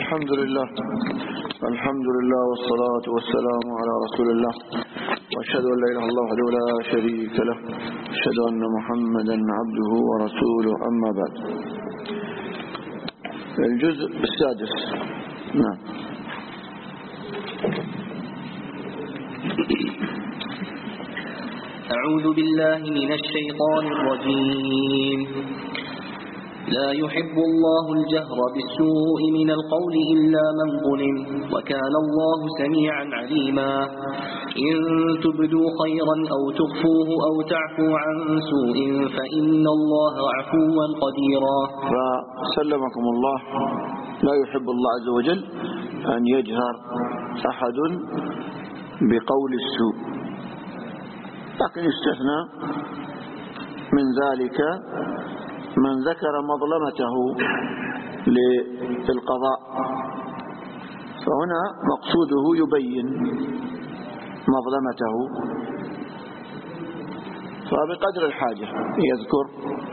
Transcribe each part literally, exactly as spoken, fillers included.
الحمد لله الحمد لله والصلاة والسلام على رسول الله، وأشهد أن لا إله إلا الله وحده لا شريك له، أشهد أن محمدا عبده ورسوله. أما بعد، الجزء السادس. نعم. أعوذ بالله من الشيطان الرجيم. لا يحب الله الجهر بالسوء من القول إلا من ظلم، وكان الله سميعا عليما. إن تبدوا خيرا أو تخفوه أو تعفوا عن سوء فإن الله عفوا قديرا. فسلمكم الله، لا يحب الله عز وجل أن يجهر أحد بقول السوء، لكن يستثنى من ذلك من ذكر مظلمته للقضاء، فهنا مقصوده يبين مظلمته، فبقدر الحاجة يذكر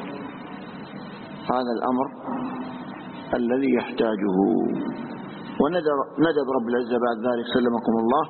هذا الأمر الذي يحتاجه. وندب رب العزة بعد ذلك سلمكم الله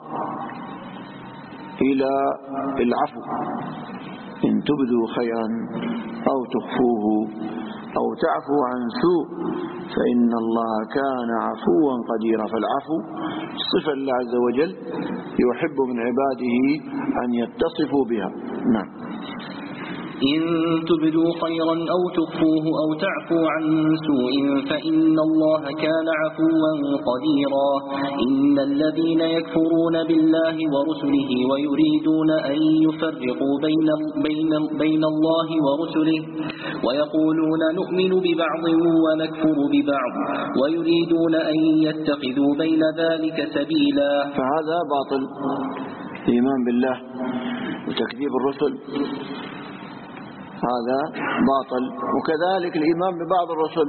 إلى العفو، إن تبدوا خيرا أو تخفوه أو تعفوا عن سوء فإن الله كان عفوا قديرا. فالعفو صفة الله عز وجل يحب من عباده أن يتصفوا بها. نعم. إن تبدوا خيرا أو تخفوه أو تعفوا عن سوء فإن الله كان عفوا قديرا. إن الذين يكفرون بالله ورسله ويريدون أن يفرقوا بين, بين, بين الله ورسله ويقولون نؤمن ببعض ونكفر ببعض ويريدون أن يتخذوا بين ذلك سبيلا. فهذا باطل، الإيمان بالله وتكذيب الرسل هذا باطل، وكذلك الإيمان ببعض الرسل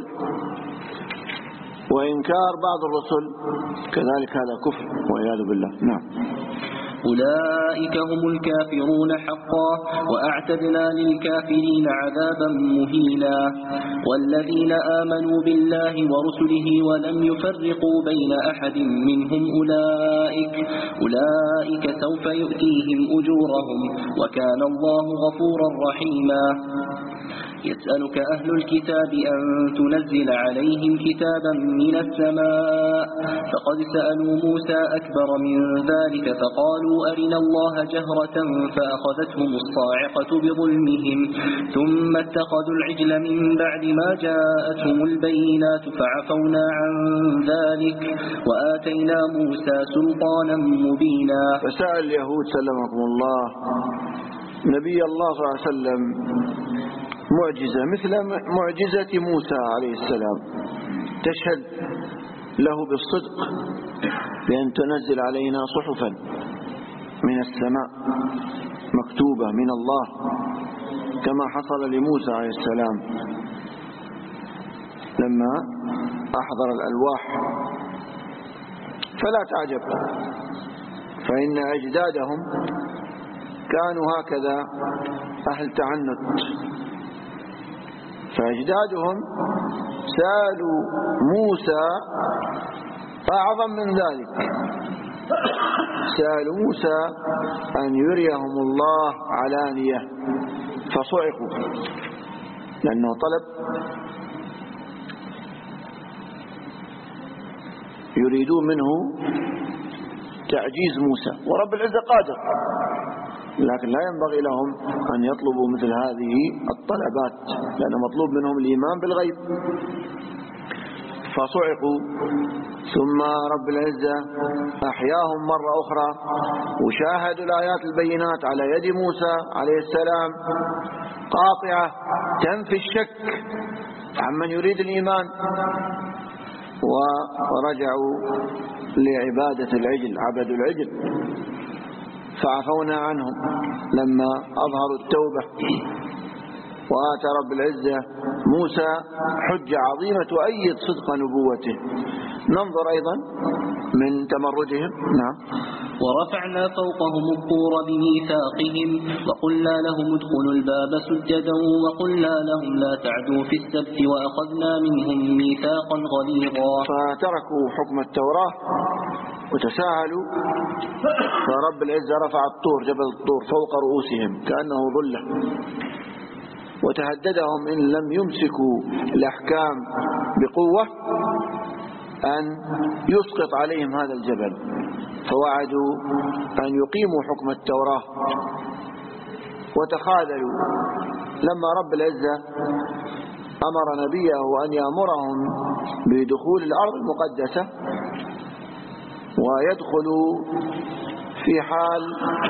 وإنكار بعض الرسل كذلك هذا كفر والعياذ بالله. نعم. أولئك هم الكافرون حقا وأعتدنا للكافرين عذابا مهينا. والذين آمنوا بالله ورسله ولم يفرقوا بين أحد منهم أولئك, أولئك سوف يؤتيهم أجورهم وكان الله غفورا رحيما. يسألك أهل الكتاب أن تنزل عليهم كتابا من السماء فقد سألوا موسى أكبر من ذلك فقالوا أرنا الله جهرة فأخذتهم الصاعقة بظلمهم ثم اتخذوا العجل من بعد ما جاءتهم البينات فعفونا عن ذلك وآتينا موسى سلطانا مبينا. فسأل اليهود سلمكم الله نبي الله صلى الله عليه وسلم معجزة مثل معجزة موسى عليه السلام تشهد له بالصدق بأن تنزل علينا صحفا من السماء مكتوبة من الله كما حصل لموسى عليه السلام لما أحضر الألواح. فلا تعجب، فإن أجدادهم كانوا هكذا أهل تعنت، فأجدادهم سألوا موسى أعظم من ذلك، سألوا موسى أن يريهم الله علانية فصعقوا لأنه طلب يريدون منه تعجيز موسى، ورب العزة قادر، لكن لا ينبغي لهم أن يطلبوا مثل هذه الطلبات لأن مطلوب منهم الإيمان بالغيب. فصعقوا، ثم رب العزة أحياهم مرة أخرى وشاهدوا الآيات البينات على يد موسى عليه السلام قاطعة تنفي الشك عمن يريد الإيمان، ورجعوا لعبادة العجل، عبدوا العجل، فعفونا عنهم لما أظهروا التوبة. وآتى رب العزة موسى حجة عظيمة تؤيد صدق نبوته. ننظر أيضا من تمردهم. نعم. ورفعنا فوقهم الطور بميثاقهم وقلنا لهم ادخلوا الباب سجدا وقلنا لهم لا تعدوا في السبت وأخذنا منهم ميثاقا غليظا. فتركوا حكم التوراة وتساهلوا، فرب العزة رفع الطور، جبل الطور، فوق رؤوسهم كأنه ظلة، وتهددهم إن لم يمسكوا الأحكام بقوة أن يسقط عليهم هذا الجبل، فوعدوا أن يقيموا حكم التوراة وتخاذلوا. لما رب العزة أمر نبيه أن يأمرهم بدخول الأرض المقدسة ويدخلوا في حال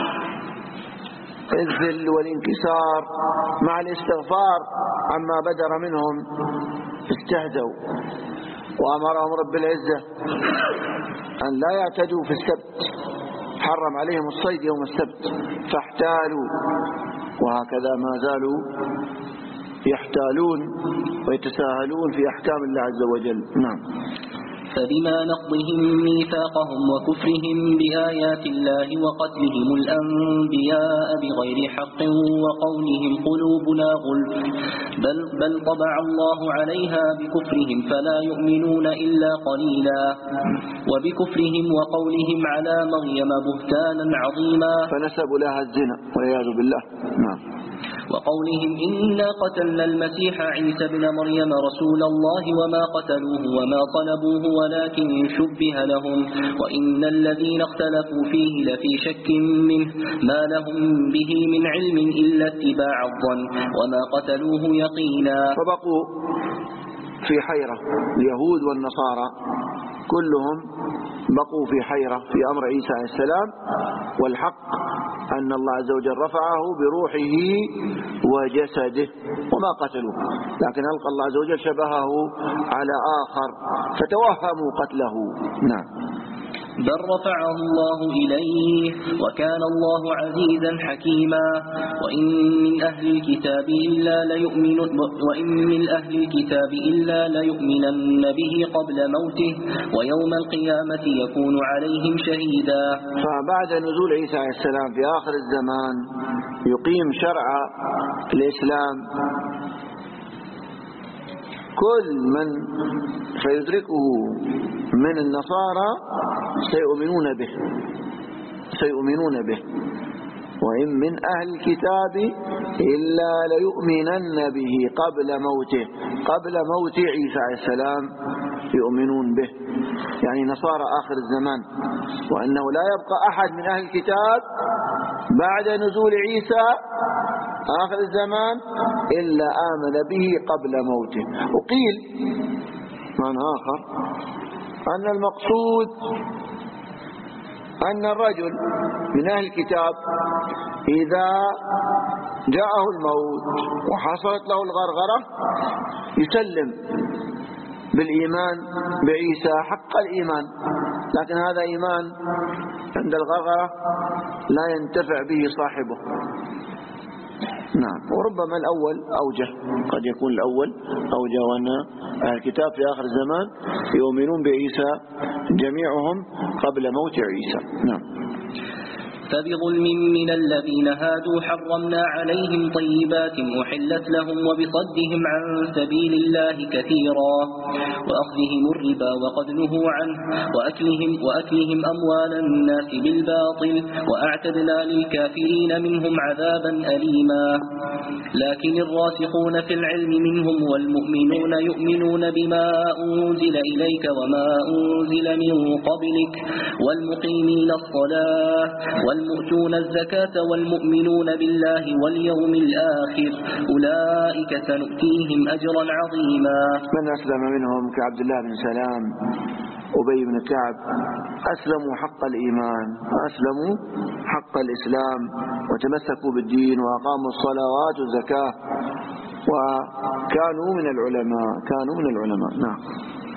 الذل والانكسار مع الاستغفار عما بدر منهم، استهزوا، وأمرهم رب العزة أن لا يعتدوا في السبت، حرم عليهم الصيد يوم السبت فاحتالوا، وهكذا ما زالوا يحتالون ويتساهلون في أحكام الله عز وجل. نعم. فبما نقضهم ميثاقهم وكفرهم بآيات الله وقتلهم الأنبياء بغير حق وقولهم قلوبنا غلف بل, بل طبع الله عليها بكفرهم فلا يؤمنون إلا قليلا، وبكفرهم وقولهم على مريم بهتانا عظيما، فنسبوا لها الزنا والعياذ بالله. نعم. وقولهم إنا قتلنا المسيح عيسى ابن مريم رسول الله وما قتلوه وما صلبوه ولكن شبه لهم وإن الذين اختلفوا فيه لفي شك منه ما لهم به من علم إلا اتباع الظن وما قتلوه يقينا. فبقوا في حيرة، اليهود والنصارى كلهم بقوا في حيرة في أمر عيسى عليه السلام، والحق أن الله عز وجل رفعه بروحه وجسده وما قتلوه، لكن ألقى الله عز وجل شبهه على آخر فتوهموا قتله. نعم. بل رفعه الله إليه وكان الله عزيزا حكيما. وإن من أهل الكتاب إلا ليؤمن وإن من أهل الكتاب إلا ليؤمنن به قبل موته ويوم القيامة يكون عليهم شهيدا. فبعد نزول عيسى عليه السلام في آخر الزمان يقيم شرع الإسلام، كل من سيدركه من النصارى سيؤمنون به سيؤمنون به وإن من أهل الكتاب إلا ليؤمنن به قبل موته قبل موت عيسى عليه السلام يؤمنون به، يعني نصارى آخر الزمان، وأنه لا يبقى أحد من أهل الكتاب بعد نزول عيسى آخر الزمان إلا آمن به قبل موته. وقيل معنى آخر أن المقصود أن الرجل من أهل الكتاب إذا جاءه الموت وحصلت له الغرغرة يسلم بالإيمان بعيسى حق الإيمان، لكن هذا إيمان عند الغرغرة لا ينتفع به صاحبه. نعم. وربما الأول أوجه، قد يكون الأول أوجه، وأن أهل الكتاب في آخر الزمان يؤمنون بعيسى جميعهم قبل موت عيسى. نعم. فبظلم من الذين هادوا حرمنا عليهم طيبات أحلت لهم وبصدهم عن سبيل الله كثيرا وأخذهم الربا وقد نهوا عنه وأكلهم, وأكلهم أموال الناس بالباطل وأعتدنا للكافرين منهم عذابا أليما. لكن الراسخون في العلم منهم والمؤمنون يؤمنون بما أنزل إليك وما أنزل من قبلك والمقيمين الصلاة والمؤتون الزكاة والمؤمنون بالله واليوم الآخر أولئك سنؤتيهم أجرا عظيما. من أسلم منهم كعبد الله بن سلام أبي بن كعب أسلموا حق الإيمان وأسلموا حق الإسلام وتمسكوا بالدين وأقاموا الصلوات والزكاة وكانوا من العلماء كانوا من العلماء. نعم.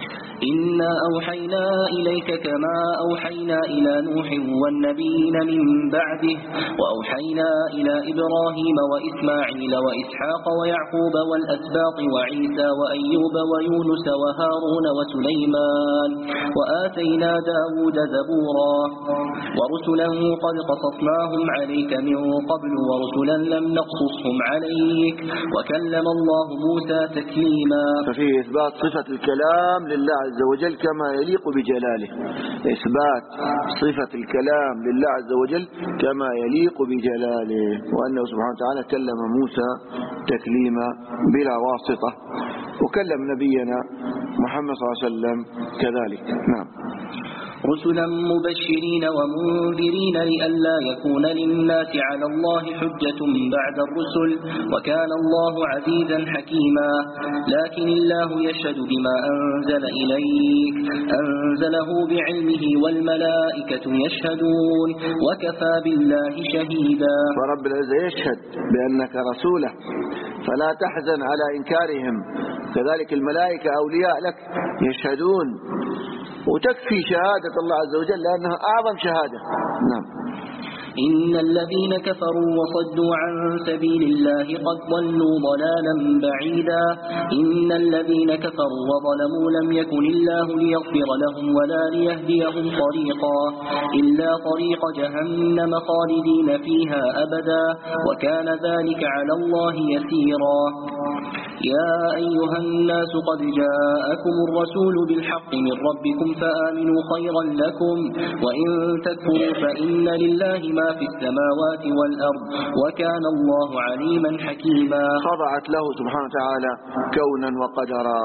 إنا أوحينا إليك كما أوحينا إلى نوح والنبيين من بعده وأوحينا إلى إبراهيم وإسماعيل وإسحاق ويعقوب والأسباط وعيسى وأيوب ويونس وهارون وسليمان وآتينا داود زبورا ورسلا قد قصصناهم عليك من قبل ورسلا لم نقصصهم عليك وكلم الله موسى تكليما. ففيه إثبات صفة الكلام لله عز وجل كما يليق بجلاله، إثبات صفة الكلام لله عز وجل كما يليق بجلاله، وأنه سبحانه وتعالى كلم موسى تكليما بلا واسطة، وكلم نبينا محمد صلى الله عليه وسلم كذلك. نعم. رسلا مبشرين ومنذرين لئلا يكون للناس على الله حجة بعد الرسل وكان الله عزيزا حكيما. لكن الله يشهد بما أنزل إليك أنزله بعلمه والملائكة يشهدون وكفى بالله شهيدا. ورب العزة يشهد بأنك رسوله فلا تحزن على إنكارهم، كذلك الملائكة أولياء لك يشهدون، وتكفي شهادة الله عز وجل لأنها أعظم شهادة. نعم. إن الذين كفروا وصدوا عن سبيل الله قد ضلوا ضلالا بعيدا. إن الذين كفروا وظلموا لم يكن الله ليغفر لهم ولا ليهديهم طريقا إلا طريق جهنم خالدين فيها أبدا وكان ذلك على الله يسيرا. يا أيها الناس قد جاءكم الرسول بالحق من ربكم فآمنوا خيرا لكم وإن تكفروا فإن لله ما في السماوات والأرض وكان الله عليما حكيما. خضعت له سبحانه وتعالى كونا وقدرا.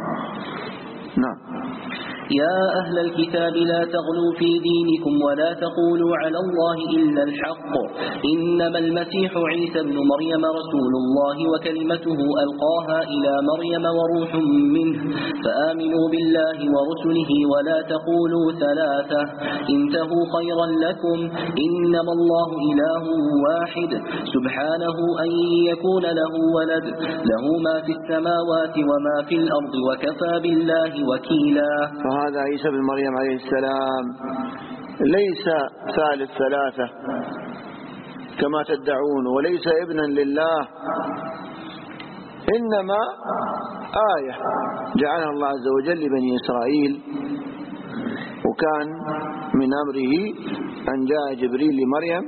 نعم. يا أهل الكتاب لا تغلوا في دينكم ولا تقولوا على الله إلا الحق إنما المسيح عيسى ابن مريم رسول الله وكلمته ألقاها إلى مريم وروح منه فآمنوا بالله ورسله ولا تقولوا ثلاثة انتهوا خيرا لكم إنما الله إله واحد سبحانه أن يكون له ولد له ما في السماوات وما في الأرض وكفى بالله وكيلا. هذا عيسى بن مريم عليه السلام ليس ثالث ثلاثة كما تدعون وليس ابنا لله، إنما آية جعلها الله عز وجل لبني إسرائيل، وكان من أمره أن جاء جبريل لمريم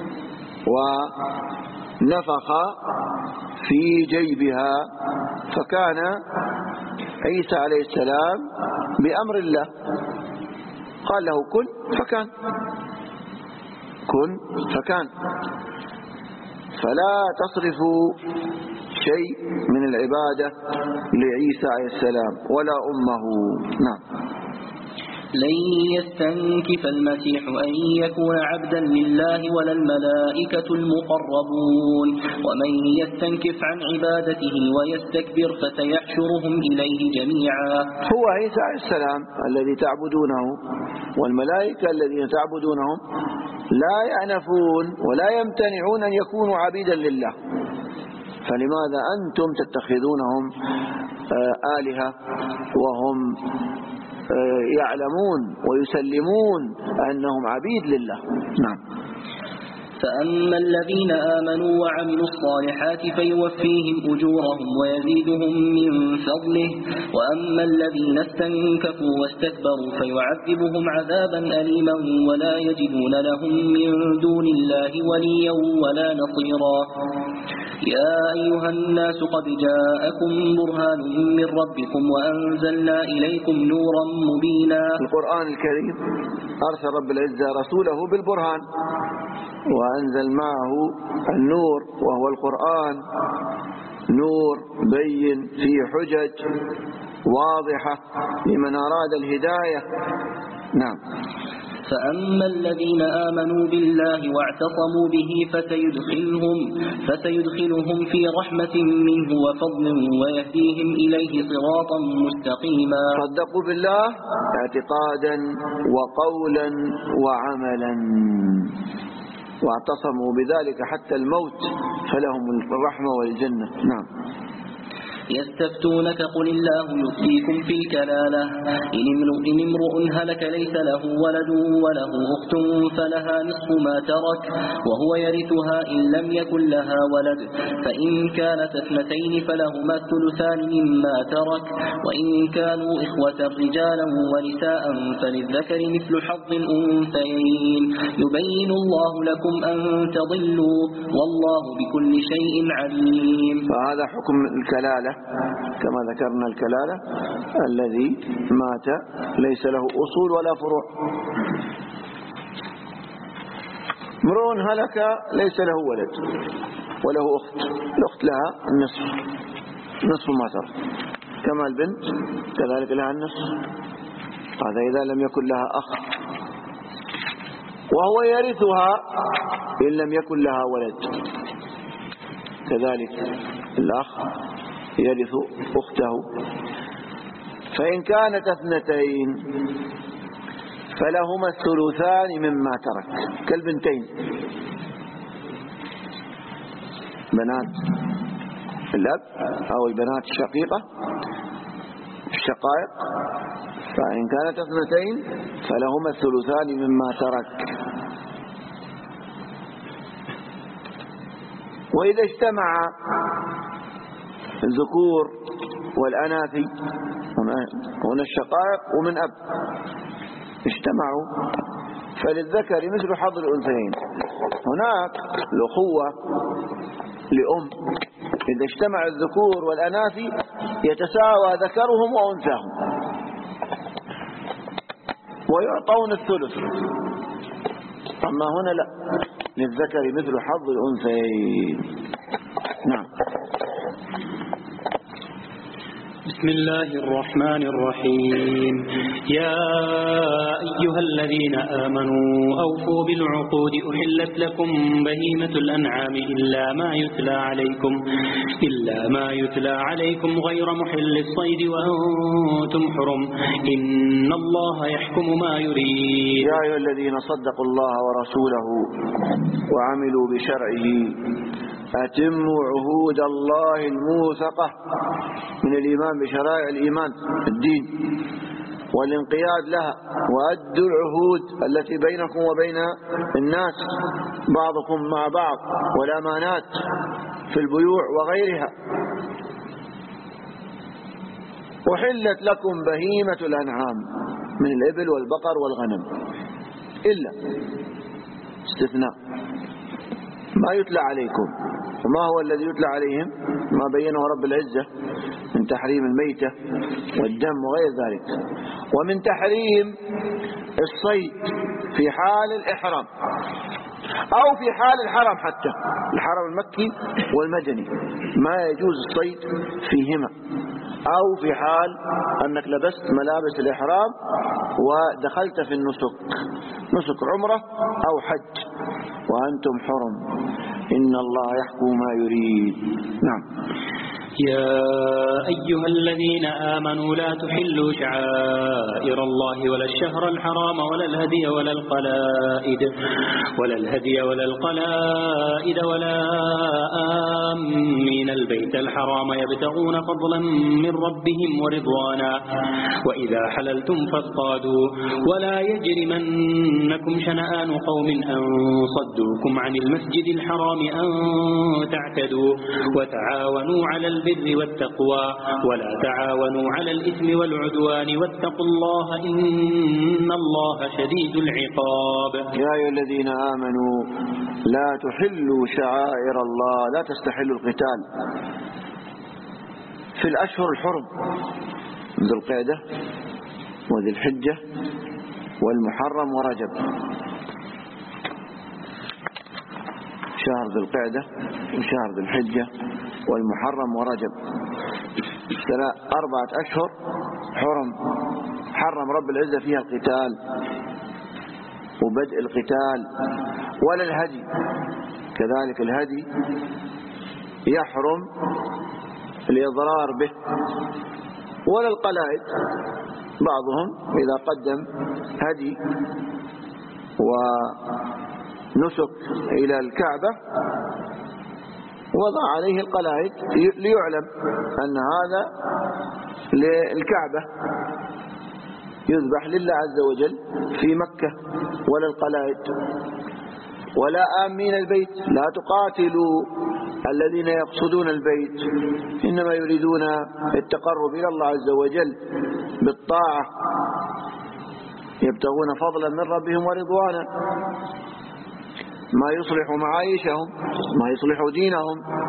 ونفخ في جيبها فكان عيسى عليه السلام بأمر الله، قال له كن فكان، كن فكان. فلا تصرفوا شيء من العبادة لعيسى عليه السلام ولا أمه. نعم. لن يستنكف المسيح أن يكون عبدا لله ولا الملائكة المقربون ومن يستنكف عن عبادته ويستكبر فسيحشرهم إليه جميعا. هو عيسى عليه السلام الذي تعبدونه والملائكة الذين تعبدونهم لا يعنفون ولا يمتنعون أن يكونوا عبيدا لله، فلماذا أنتم تتخذونهم آلهة وهم يعلمون ويسلمون أنهم عبيد لله؟ نعم. فأما الذين آمنوا وعملوا الصالحات فيوفيهم أجورهم ويزيدهم من فضله وأما الذين استنكفوا واستكبروا فيعذبهم عذابا أليما ولا يجدون لهم من دون الله وليا ولا نصيرا. يا أيها الناس قد جاءكم برهان من ربكم وأنزلنا إليكم نورا مبينا. القرآن الكريم أرسل رب العزة رسوله بالبرهان وأنزل معه النور وهو القرآن، نور بين فيه حجج واضحة لمن أراد الهداية. نعم. فأما الذين آمنوا بالله واعتصموا به فسيدخلهم, فسيدخلهم في رحمة منه وفضل ويهديهم إليه صراطا مستقيما. صدقوا بالله اعتقادا وقولا وعملا واعتصموا بذلك حتى الموت فلهم الرحمة والجنة. نعم. يستفتونك قل الله يفتيكم في الكلالة إن امرؤ هلك ليس له ولد وله أخت فلها نصف ما ترك وهو يرثها إن لم يكن لها ولد فإن كانت اثنتين فلهما الثلثان مما ترك وإن كانوا إخوة رجالا ونساء فللذكر مثل حظ الأنثيين يبين الله لكم أن تضلوا والله بكل شيء عليم. فهذا حكم الكلالة كما ذكرنا، الكلالة الذي مات ليس له أصول ولا فروع. امرؤ هلك ليس له ولد وله أخت، الأخت لها النصف نصف ما ترك، كما البنت كذلك لها النصف، هذا إذا لم يكن لها أخ، وهو يرثها إن لم يكن لها ولد، كذلك الأخ يرث أخته. فإن كانت اثنتين فلهما الثلثان مما ترك، كالبنتين بنات الأب أو البنات الشقيقة الشقائق، فإن كانت اثنتين فلهما الثلثان مما ترك. وإذا اجتمع الذكور والأناثي، هنا الشقائق ومن أب اجتمعوا فللذكر مثل حظ الأنثيين. هناك الأخوة لأم، إذا اجتمع الذكور والأناثي يتساوى ذكرهم وأنثاهم ويعطون الثلث، أما هنا لا، للذكر مثل حظ الأنثيين. نعم. بسم الله الرحمن الرحيم. يا أيها الذين آمنوا أوفوا بالعقود أحلت لكم بهيمة الأنعام إلا ما يتلى عليكم إلا ما يتلى عليكم غير محل الصيد وأنتم حرم إن الله يحكم ما يريد. يا أيها الذين صدقوا الله ورسوله وعملوا بشرعه أتموا عهود الله الموثقة من الإيمان بشرائع الإيمان الدين والانقياد لها، وأدوا العهود التي بينكم وبين الناس بعضكم مع بعض والأمانات في البيوع وغيرها. أحلت لكم بهيمة الأنعام من الإبل والبقر والغنم إلا استثناء ما يتلى عليكم. وما هو الذي يتلى عليهم؟ ما بينه رب العزة من تحريم الميتة والدم وغير ذلك، ومن تحريم الصيد في حال الإحرام أو في حال الحرم، حتى الحرم المكي والمدني ما يجوز الصيد فيهما، أو في حال أنك لبست ملابس الإحرام ودخلت في النسك، نسك عمرة أو حج وأنتم حرم إن الله يحكم ما يريد. نعم. يا أيها الذين آمنوا لا تحلوا شعائر الله ولا الشهر الحرام ولا الهدي ولا القلائد ولا الهدي ولا القلائد ولا آمين البيت الحرام يبتغون فضلا من ربهم ورضوانا وإذا حللتم فاصطادوا ولا يجرمنكم شنآن قوم أن صدوكم عن المسجد الحرام أن تعتدوا وتعاونوا على البر والتقوى ولا تعاونوا على الإثم والعدوان واتقوا الله إن الله شديد العقاب. يا أيها الذين آمنوا لا تحلوا شعائر الله، لا تستحلوا القتال في الأشهر الحرم، ذو القعدة وذي الحجة والمحرم ورجب. شهر ذو القعدة وشهر ذو الحجة والمحرم ورجب، أربعة أشهر حرم حرم رب العزة فيها القتال وبدء القتال، ولا الهدي، كذلك الهدي يحرم الإضرار به، ولا القلائد، بعضهم إذا قدم هدي ونسك إلى الكعبة وضع عليه القلائد ليعلم أن هذا للكعبة يذبح لله عز وجل في مكة، ولا القلائد ولا آمين البيت. لا تقاتلوا الذين يقصدون البيت، إنما يريدون التقرب إلى الله عز وجل بالطاعة، يبتغون فضلا من ربهم ورضوانا، ما يصلح معايشهم، ما يصلح دينهم.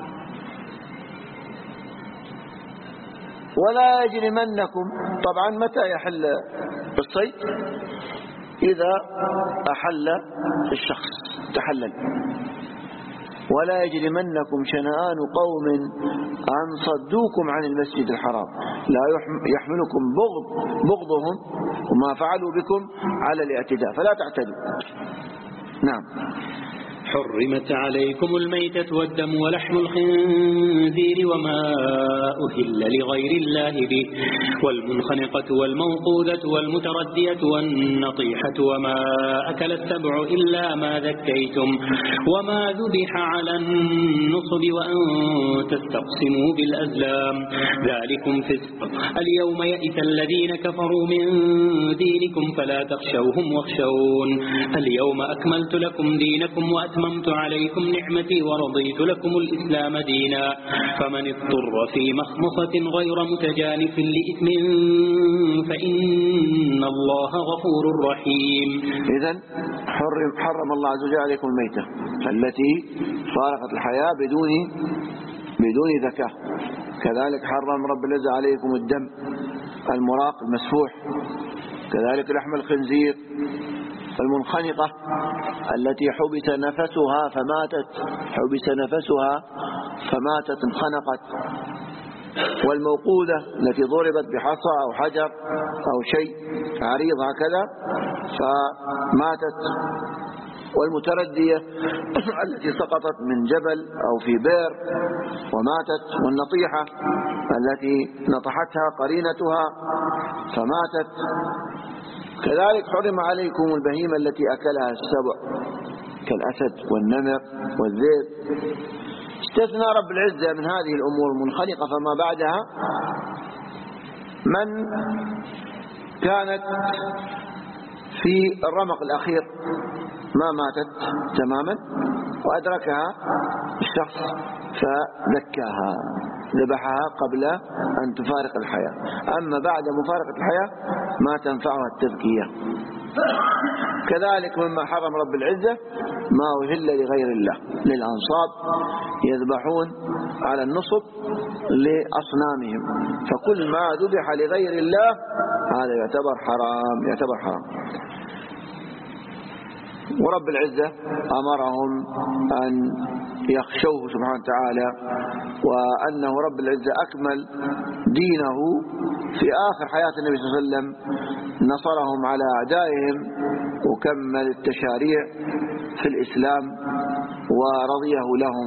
ولا يجرمنكم، طبعا متى يحل الصيد؟ إذا أحل الشخص تحلل. ولا يجرمنكم شنآن قوم أن صدوكم عن المسجد الحرام، لا يحملكم بغض بغضهم وما فعلوا بكم على الاعتداء، فلا تعتدوا. نعم. حرمت عليكم الميتة والدم ولحم الخنزير وما أهل لغير الله به والمنخنقة والموقوذة والمتردية والنطيحة وما أكل السبع إلا ما ذكيتم وما ذبح على النصب وأن تستقسموا بالأزلام ذلكم فسق. اليوم يئس الذين كفروا من دينكم فلا تخشوهم واخشون. اليوم أكملت لكم دينكم وأتممت أتممت عليكم نعمتي ورضيت لكم الإسلام دينا فمن اضطر في مخمصة غير متجانف لإثم فإن الله غفور رحيم. إذن حرم, حرم الله عز وجل عليكم الميتة التي فارقت الحياة بدون بدون ذكاء. كذلك حرم رب العزة عليكم الدم المراق المسفوح، كذلك لحم الخنزير، المنخنقة التي حبس نفسها فماتت حبس نفسها فماتت انخنقت، والموقوذة التي ضربت بحصى أو حجر أو شيء عريض هكذا فماتت، والمتردية التي سقطت من جبل أو في بئر وماتت، والنطيحة التي نطحتها قرينتها فماتت. كذلك حرم عليكم البهيمة التي أكلها السبع كالأسد والنمر والذئب. استثنى رب العزة من هذه الأمور المنخنقة فما بعدها من كانت في الرمق الأخير ما ماتت تماما وأدركها الشخص فذكاها ذبحها قبل أن تفارق الحياة، أما بعد مفارقة الحياة ما تنفعها التذكية. كذلك مما حرم رب العزة ما أهل لغير الله للأنصاب، يذبحون على النصب لأصنامهم، فكل ما ذبح لغير الله هذا يعتبر حرام يعتبر حرام. ورب العزة أمرهم أن يخشوه سبحانه وتعالى، وأنه رب العزة أكمل دينه في آخر حياة النبي صلى الله عليه وسلم، نصرهم على أعدائهم وكمل التشاريع في الإسلام ورضيه لهم،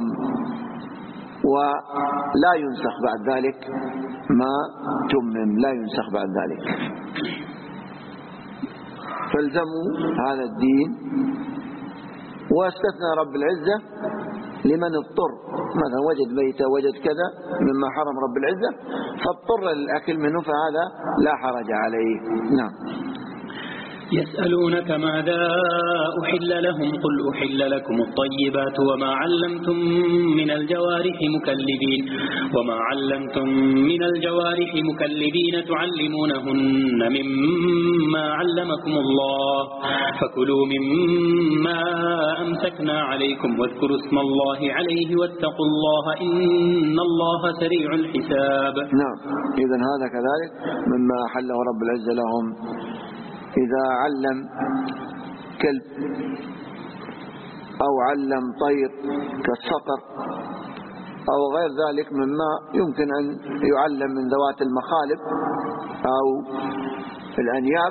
ولا ينسخ بعد ذلك ما تمم، لا ينسخ بعد ذلك. فالزموا هذا الدين. واستثنى رب العزة لمن اضطر، مثلا وجد ميتة وجد كذا مما حرم رب العزة فاضطر للأكل منه فهذا لا حرج عليه. نعم. يسألونك ماذا أحل لهم قل أحل لكم الطيبات وما علمتم من الجوارح مكلبين وما علمتم من الجوارح مكلبين تعلمونهن مما علمكم الله فكلوا مما أمسكنا عليكم واذكروا اسم الله عليه واتقوا الله إن الله سريع الحساب. نعم. إذن هذا كذلك مما أحله رب العزة لهم. إذا علم كلب أو علم طير كالصقر أو غير ذلك مما يمكن أن يعلم من ذوات المخالب أو الأنياب،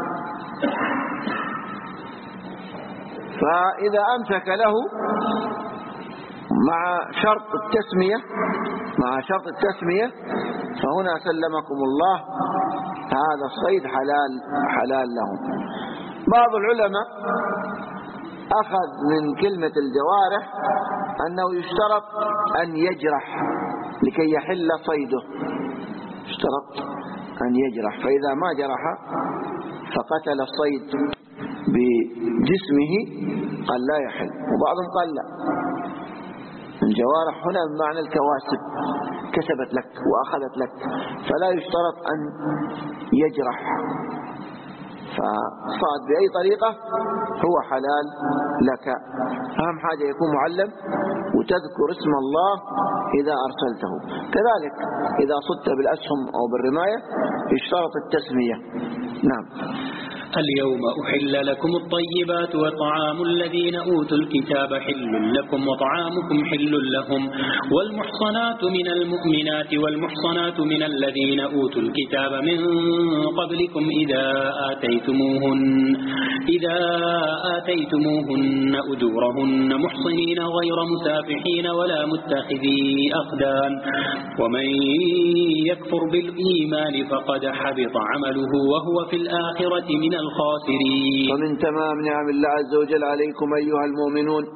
فإذا أمسك له مع شرط التسمية مع شرط التسمية فهنا سلمكم الله هذا الصيد حلال حلال لهم. بعض العلماء أخذ من كلمة الجوارح أنه يشترط أن يجرح لكي يحل صيده، اشترط أن يجرح، فإذا ما جرح فقتل الصيد بجسمه قال لا يحل. وبعضهم قال لا، الجوارح هنا بمعنى الكواسب، كسبت لك وأخذت لك، فلا يشترط أن يجرح، فصاد بأي طريقة هو حلال لك. أهم حاجة يكون معلم وتذكر اسم الله إذا أرسلته. كذلك إذا صدت بالأسهم أو بالرماية يشترط التسمية. نعم. اليوم أحل لكم الطيبات وطعام الذين أوتوا الكتاب حل لكم وطعامكم حل لهم والمحصنات من المؤمنات والمحصنات من الذين أوتوا الكتاب من قبلكم إذا آتيتموهن إذا آتيتموهن أجورهن محصنين غير مسافحين ولا متخذي أخدان ومن يكفر بالإيمان فقد حبط عمله وهو في الآخرة من الخاسرين. ومن تمام نعم الله عز وجل عليكم أيها المؤمنون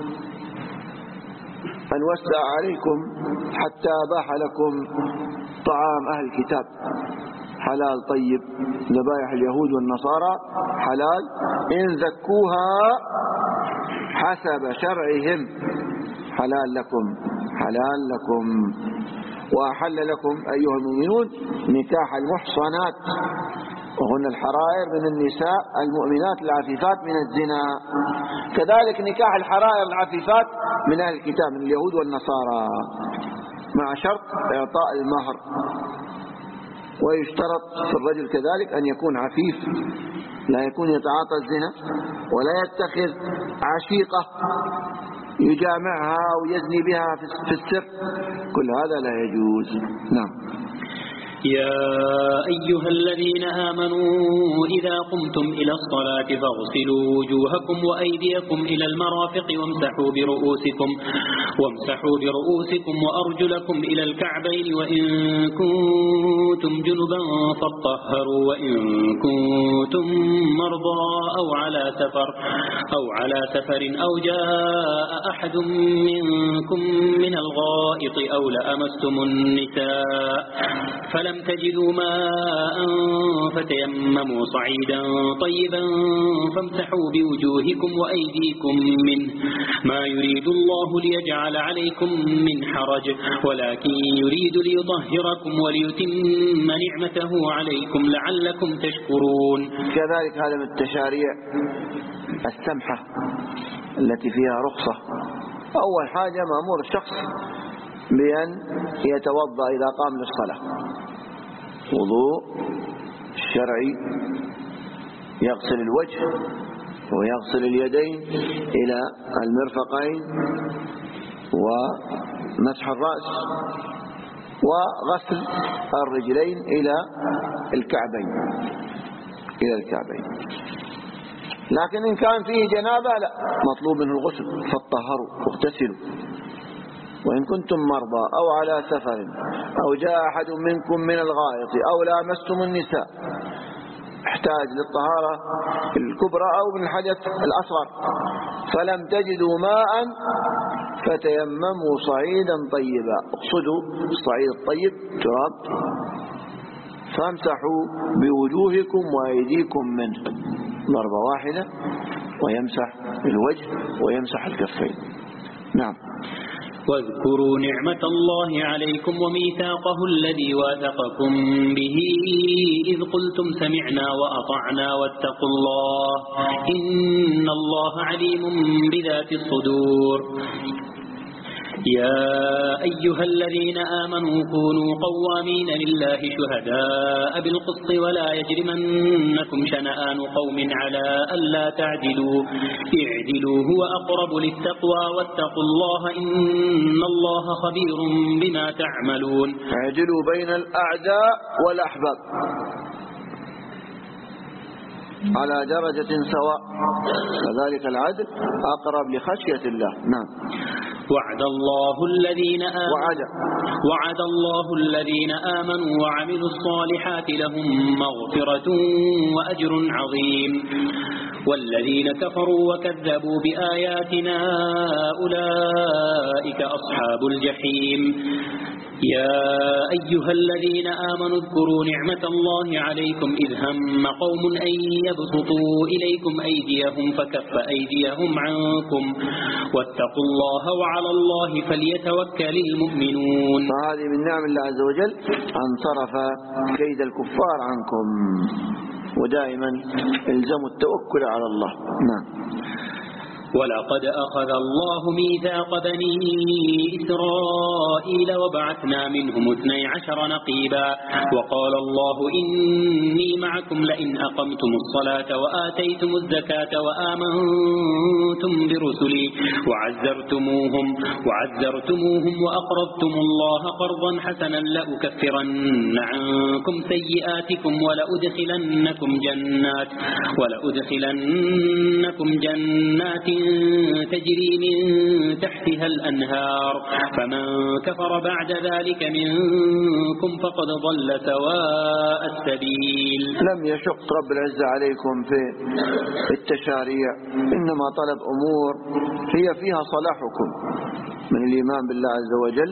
أن وسع عليكم حتى أباح لكم طعام أهل الكتاب حلال طيب، ذبائح اليهود والنصارى حلال إن ذكوها حسب شرعهم، حلال لكم حلال لكم. وأحل لكم أيها المؤمنون نكاح المحصنات وهن الحرائر من النساء المؤمنات العفيفات من الزنا، كذلك نكاح الحرائر العفيفات من أهل الكتاب من اليهود والنصارى مع شرط إعطاء المهر. ويشترط في الرجل كذلك أن يكون عفيف، لا يكون يتعاطى الزنا ولا يتخذ عشيقة يجامعها ويزني بها في السر، كل هذا لا يجوز. نعم. يا أيها الذين آمنوا إذا قمتم إلى الصلاة فاغسلوا وجوهكم وأيديكم إلى المرافق وامسحوا برؤوسكم وامسحوا برؤوسكم وأرجلكم إلى الكعبين وإن كنتم جنبا فاطهروا وإن كنتم مرضى أو على سفر أو على سفر أو جاء أحد منكم من الغائط أو لأمستم النساء فلا لم تجدوا ماء فتيمموا صعيدا طيبا فامسحوا بوجوهكم وأيديكم منه ما يريد الله ليجعل عليكم من حرج ولكن يريد ليطهركم وليتم نعمته عليكم لعلكم تشكرون. كذلك هذا من التشاريع السمحة التي فيها رخصة. أول حاجة مأمور الشخص بأن يتوضأ إذا قام للصلاة وضوء الشرعي، يغسل الوجه ويغسل اليدين إلى المرفقين ومسح الرأس وغسل الرجلين إلى الكعبين إلى الكعبين. لكن إن كان فيه جنابة لا، مطلوب منه الغسل، فاطهروا واغتسلوا. وإن كنتم مرضى أو على سفر أو جاء أحد منكم من الغائط أو لامستم النساء، احتاج للطهارة الكبرى أو من الحدث الأصغر، فلم تجدوا ماء فتيمموا صعيدا طيبا، اقصدوا الصعيد الطيب تراب، فامسحوا بوجوهكم وأيديكم منه، ضربة واحدة، ويمسح الوجه ويمسح الكفين. نعم. واذكروا نعمة الله عليكم وميثاقه الذي واثقكم به إذ قلتم سمعنا وأطعنا واتقوا الله إن الله عليم بذات الصدور. يا أيها الذين آمنوا كونوا قوامين لله شهداء بالقسط ولا يجرمنكم شنآن قوم على ألا تعدلوا اعدلوا هو أقرب للتقوى واتقوا الله إن الله خبير بما تعملون. اعدلوا بين الأعداء والأحباب على درجة سواء، كذلك العدل أقرب لخشية الله. نعم. وعد الله الذين آمنوا وعد وعد الله الذين آمنوا وعملوا الصالحات لهم مغفرة وأجر عظيم والذين كفروا وكذبوا بآياتنا أولئك أصحاب الجحيم يا أيها الذين آمنوا اذكروا نعمة الله عليكم إذ هم قوم أن يبسطوا إليكم أيديهم فكف أيديهم عنكم واتقوا الله وعلى الله فليتوكل المؤمنون. فهذه من نعم الله عز وجل أن صرف كيد الكفار عنكم، ودائما الزموا التوكل على الله. نعم. ولقد أخذ الله ميثاق بني إسرائيل وبعثنا منهم اثني عشر نقيبا وقال الله إني معكم لئن أقمتم الصلاة وآتيتم الزكاة وآمنتم برسلي وعزرتموهم وعزرتموهم وأقرضتم الله قرضا حسنا لأكفرن عنكم سيئاتكم ولأدخلنكم جنات ولأدخلنكم جنات تجري من تحتها الأنهار فمن كفر بعد ذلك منكم فقد ضل سواء السبيل. لم يشق رب العزة عليكم في التشاريع، إنما طلب أمور هي فيها صلاحكم من الإيمان بالله عز وجل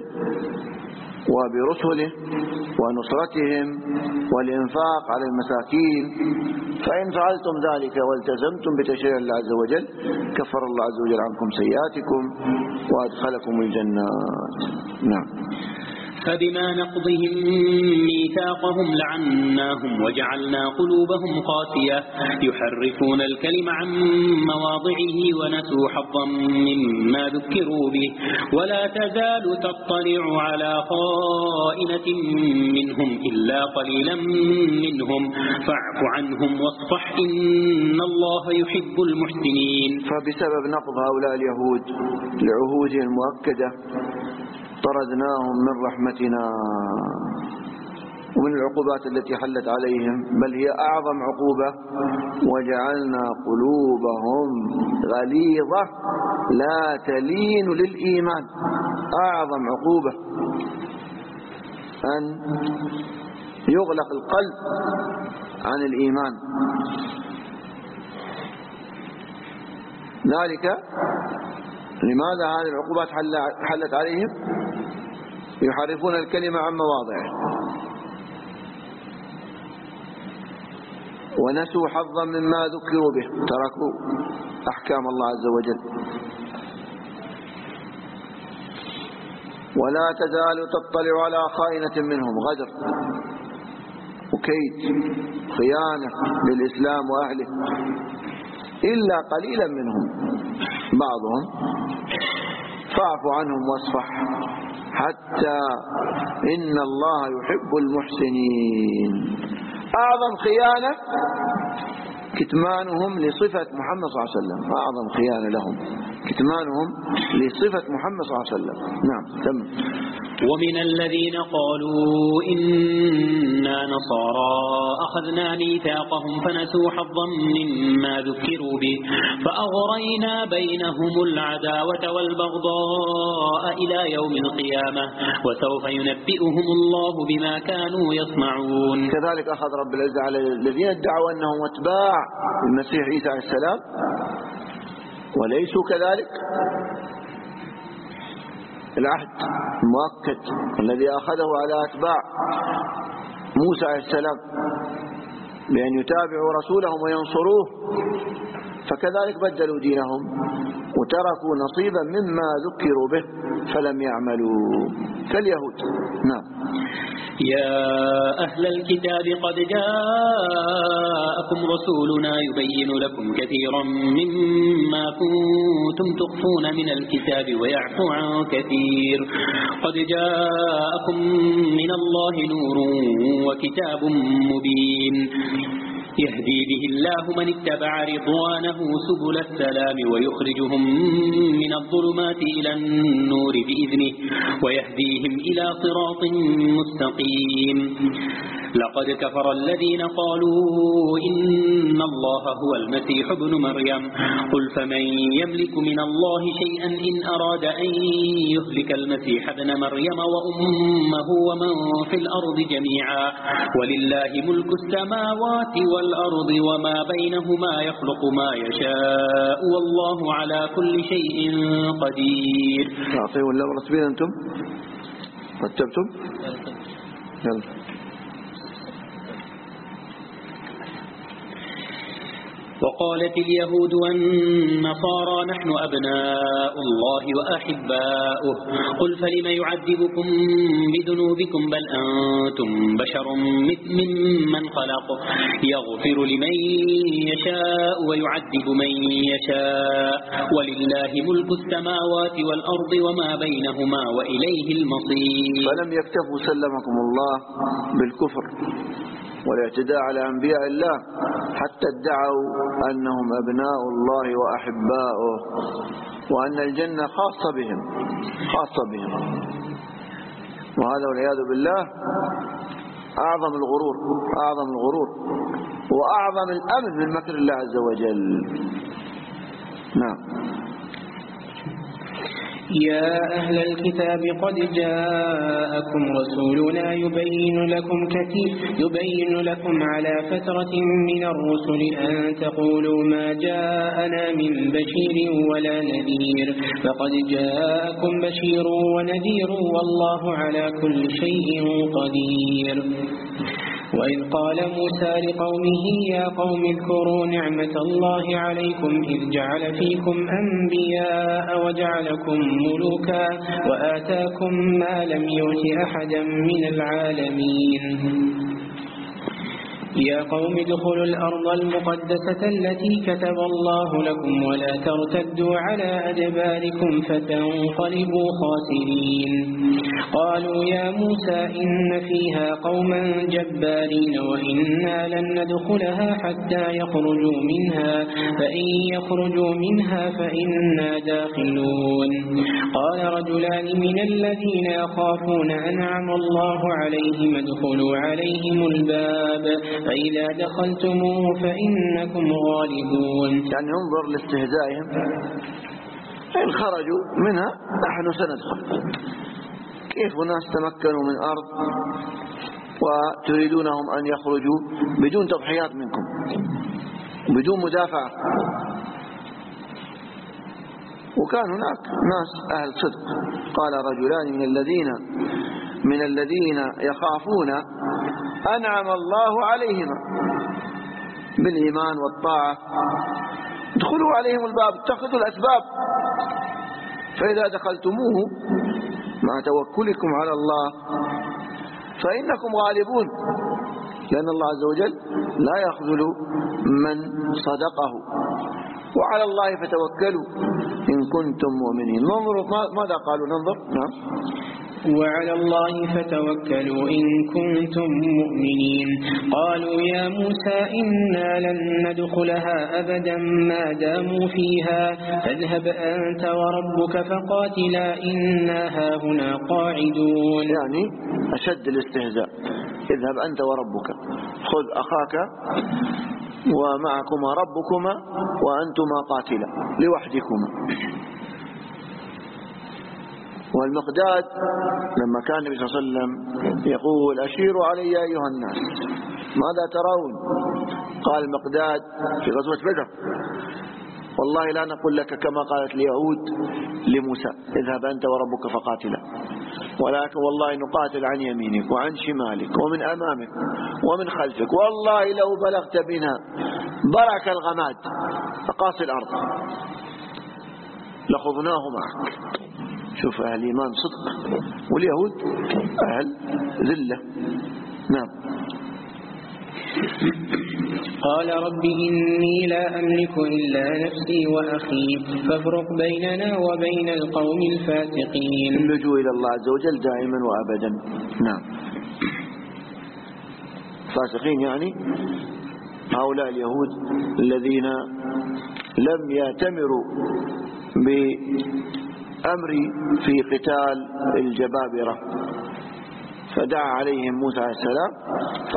وبرسله ونصرتهم والإنفاق على المساكين، فإن فعلتم ذلك والتزمتم بتشريع الله عز وجل كفر الله عز وجل عنكم سيئاتكم وأدخلكم الجنات. نعم. فبما نقضهم ميثاقهم لعناهم وجعلنا قلوبهم قاسية يحرفون الكلم عن مواضعه ونسوا حظا مما ذكروا به ولا تزال تطلع على خائنة منهم إلا قليلا منهم فاعف عنهم واصفح إن الله يحب المحسنين. فبسبب نقض هؤلاء اليهود لعهودهم المؤكدة طردناهم من رحمتنا ومن العقوبات التي حلت عليهم، بل هي أعظم عقوبة، وجعلنا قلوبهم غليظة لا تلين للإيمان. أعظم عقوبة أن يغلق القلب عن الإيمان. ذلك لماذا هذه العقوبات حلت عليهم؟ يحرفون الكلمة عن مواضعه ونسوا حظا مما ذكروا به، تركوا أحكام الله عز وجل. ولا تزال تطلع على خائنة منهم، غدر وكيد خيانة للإسلام وأهله، إلا قليلا منهم بعضهم فاعف عنهم واصفح حتى إن الله يحب المحسنين. أعظم خيانة كتمانهم لصفة محمد صلى الله عليه وسلم، أعظم خيانة لهم كتمانهم لصفة محمد صلى الله عليه وسلم. نعم. تم. ومن الذين قالوا إنا نصارى أخذنا ميثاقهم فنسوا حظا مما ذكروا به فأغرينا بينهم العداوة والبغضاء إلى يوم القيامة وسوف ينبئهم الله بما كانوا يصنعون. كذلك أخذ رب العزة على الذين ادعوا أنهم اتباع المسيح عيسى عليه السلام وليسوا كذلك. العهد المؤكد الذي أخذه على أتباع موسى عليه السلام بأن يتابعوا رسولهم وينصروه، فكذلك بدلوا دينهم وتركوا نصيبا مما ذكروا به فلم يعملوا كاليهود. نعم. يا أهل الكتاب قد جاءكم رسولنا يبين لكم كثيرا مما كنتم تخفون من الكتاب ويعفو عن كثير قد جاءكم من الله نور وكتاب مبين يهدي به الله من اتبع رضوانه سبل السلام ويخرجهم من الظلمات إلى النور بإذنه ويهديهم إلى صراط مستقيم. لقد كفر الذين قالوا إن الله هو المسيح ابن مريم قل فمن يملك من الله شيئا إن أراد أن يهلك المسيح ابن مريم وأمه ومن في الأرض جميعا ولله ملك السماوات والأرض وما بينهما يخلق ما يشاء والله على كل شيء قدير. أعطيه الله مرتبين أنتم رتبتم يلا. وقالت اليهود والنصارى نحن أبناء الله وأحباؤه قل فلم يعذبكم بذنوبكم بل أنتم بشر ممن خلق يغفر لمن يشاء ويعذب من يشاء ولله ملك السماوات والأرض وما بينهما وإليه المصير. فلم يكتفوا سلمكم الله بالكفر والاعتداء على أنبياء الله حتى ادعوا أنهم أبناء الله وأحباؤه وأن الجنة خاصة بهم خاصة بهم وهذا والعياذ بالله أعظم الغرور أعظم الغرور وأعظم الأمن من مكر الله عز وجل. نعم. يا أهل الكتاب قد جاءكم رسولنا يبين لكم كثير يبين لكم على فترة من الرسل أن تقولوا ما جاءنا من بشير ولا نذير فقد جاءكم بشير ونذير والله على كل شيء قدير. وإذ قال موسى لقومه يا قوم اذكروا نعمة الله عليكم إذ جعل فيكم أنبياء وجعلكم ملوكا وآتاكم ما لم يؤت أحدا من العالمين. يا قوم ادخلوا الأرض المقدسة التي كتب الله لكم ولا ترتدوا على أدباركم فتنقلبوا خاسرين. قالوا يا موسى إن فيها قوما جبارين وإنا لن ندخلها حتى يخرجوا منها فإن يخرجوا منها فإنا داخلون. قال رجلان من الذين يخافون أنعم الله عليهم ادخلوا عليهم الباب فإذا دخلتموه فإنكم غالبون. يعني انظر لاستهزائهم إن خرجوا منها نحن سندخل. كيف ناس تمكنوا من أرض وتريدونهم أن يخرجوا بدون تضحيات منكم بدون مدافعة. وكان هناك ناس أهل صدق. قال رجلان من الذين من الذين يخافون أنعم الله عليهما بالإيمان والطاعة ادخلوا عليهم الباب اتخذوا الأسباب فإذا دخلتموه مع توكلكم على الله فإنكم غالبون لأن الله عز وجل لا يخذل من صدقه وعلى الله فتوكلوا إن كنتم مؤمنين. ننظر ماذا قالوا ننظر. نعم. وعلى الله فتوكلوا إن كنتم مؤمنين. قالوا يا موسى إنا لن ندخلها أبدا ما داموا فيها فاذهب أنت وربك فقاتلا إنا هاهنا قاعدون. يعني أشد الاستهزاء. اذهب أنت وربك خذ أخاك ومعكما ربكما وأنتما قاتلا لوحدكما. والمقداد لما كان النبي صلى الله عليه وسلم يقول أشيروا علي أيها الناس ماذا ترون؟ قال المقداد في غزوة بدر والله لا نقول لك كما قالت اليهود لموسى اذهب أنت وربك فقاتلا ولكن والله نقاتل عن يمينك وعن شمالك ومن أمامك ومن خلفك والله لو بلغت بنا برك الغماد فقاس الأرض لخذناه معك. شوف أهل إيمان صدق واليهود أهل ذلة. نعم. قال رب إني لا أملك إلا نفسي وأخي فافرق بيننا وبين القوم الفاسقين. اللجوء إلى الله عز وجل دائما وأبدا. نعم. فاسقين يعني هؤلاء اليهود الذين لم يأتمروا بأمر في قتال الجبابرة فدعا عليهم موسى عليه السلام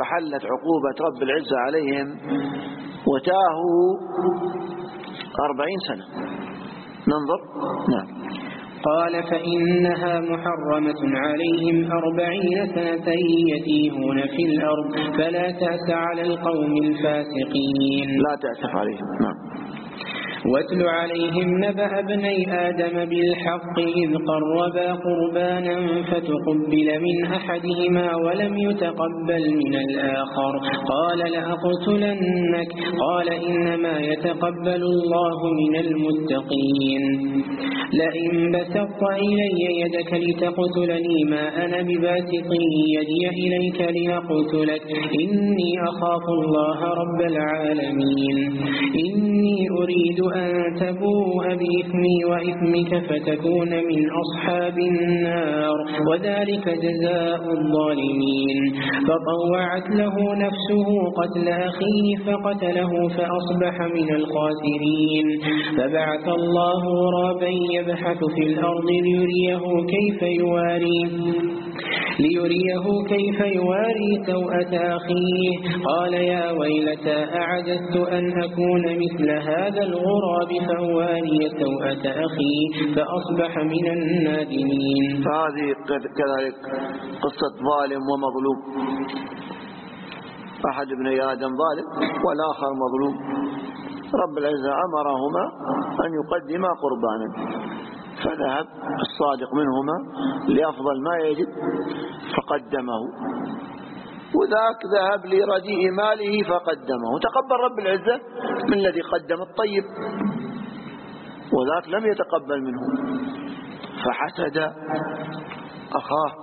فحلت عقوبة رب العزة عليهم وتاهوا أربعين سنة. ننظر. نعم. قال فإنها محرمة عليهم أربعين سنة يتيهون في الأرض فلا تأس على القوم الفاسقين. لا تأسف عليهم. نعم. واتل عليهم نبأ ابني آدم بالحق إذ قربا قربانا فتقبل من أحدهما ولم يتقبل من الآخر قال لأقتلنك قال إنما يتقبل الله من المتقين. لئن بسطت إلي يدك لتقتلني ما أنا بباسط يدي إليك لأقتلك إني أخاف الله رب العالمين. إني أريد أن تبوء بإثمي وإثمك فتكون من أصحاب النار وذلك جزاء الظالمين. فطوعت له نفسه قتل أخيه فقتله فأصبح من الخاسرين. فبعث الله غرابا يبحث في الأرض ليريه كيف يواري ليريه كيف يواري سوءة أخيه قال يا ويلتى أعجزت أن أكون مثل هذا الغراب فأواري سوءة أخي فأصبح من النادمين. فهذه كذلك قصة ظالم ومظلوم. أحد ابني آدم ظالم والآخر مظلوم. رب العزة أمرهما أن يقدما قربانا فذهب الصادق منهما لأفضل ما يجب فقدمه وذاك ذهب لرديء ماله فقدمه. تقبل رب العزة من الذي قدم الطيب وذاك لم يتقبل منه فحسد أخاه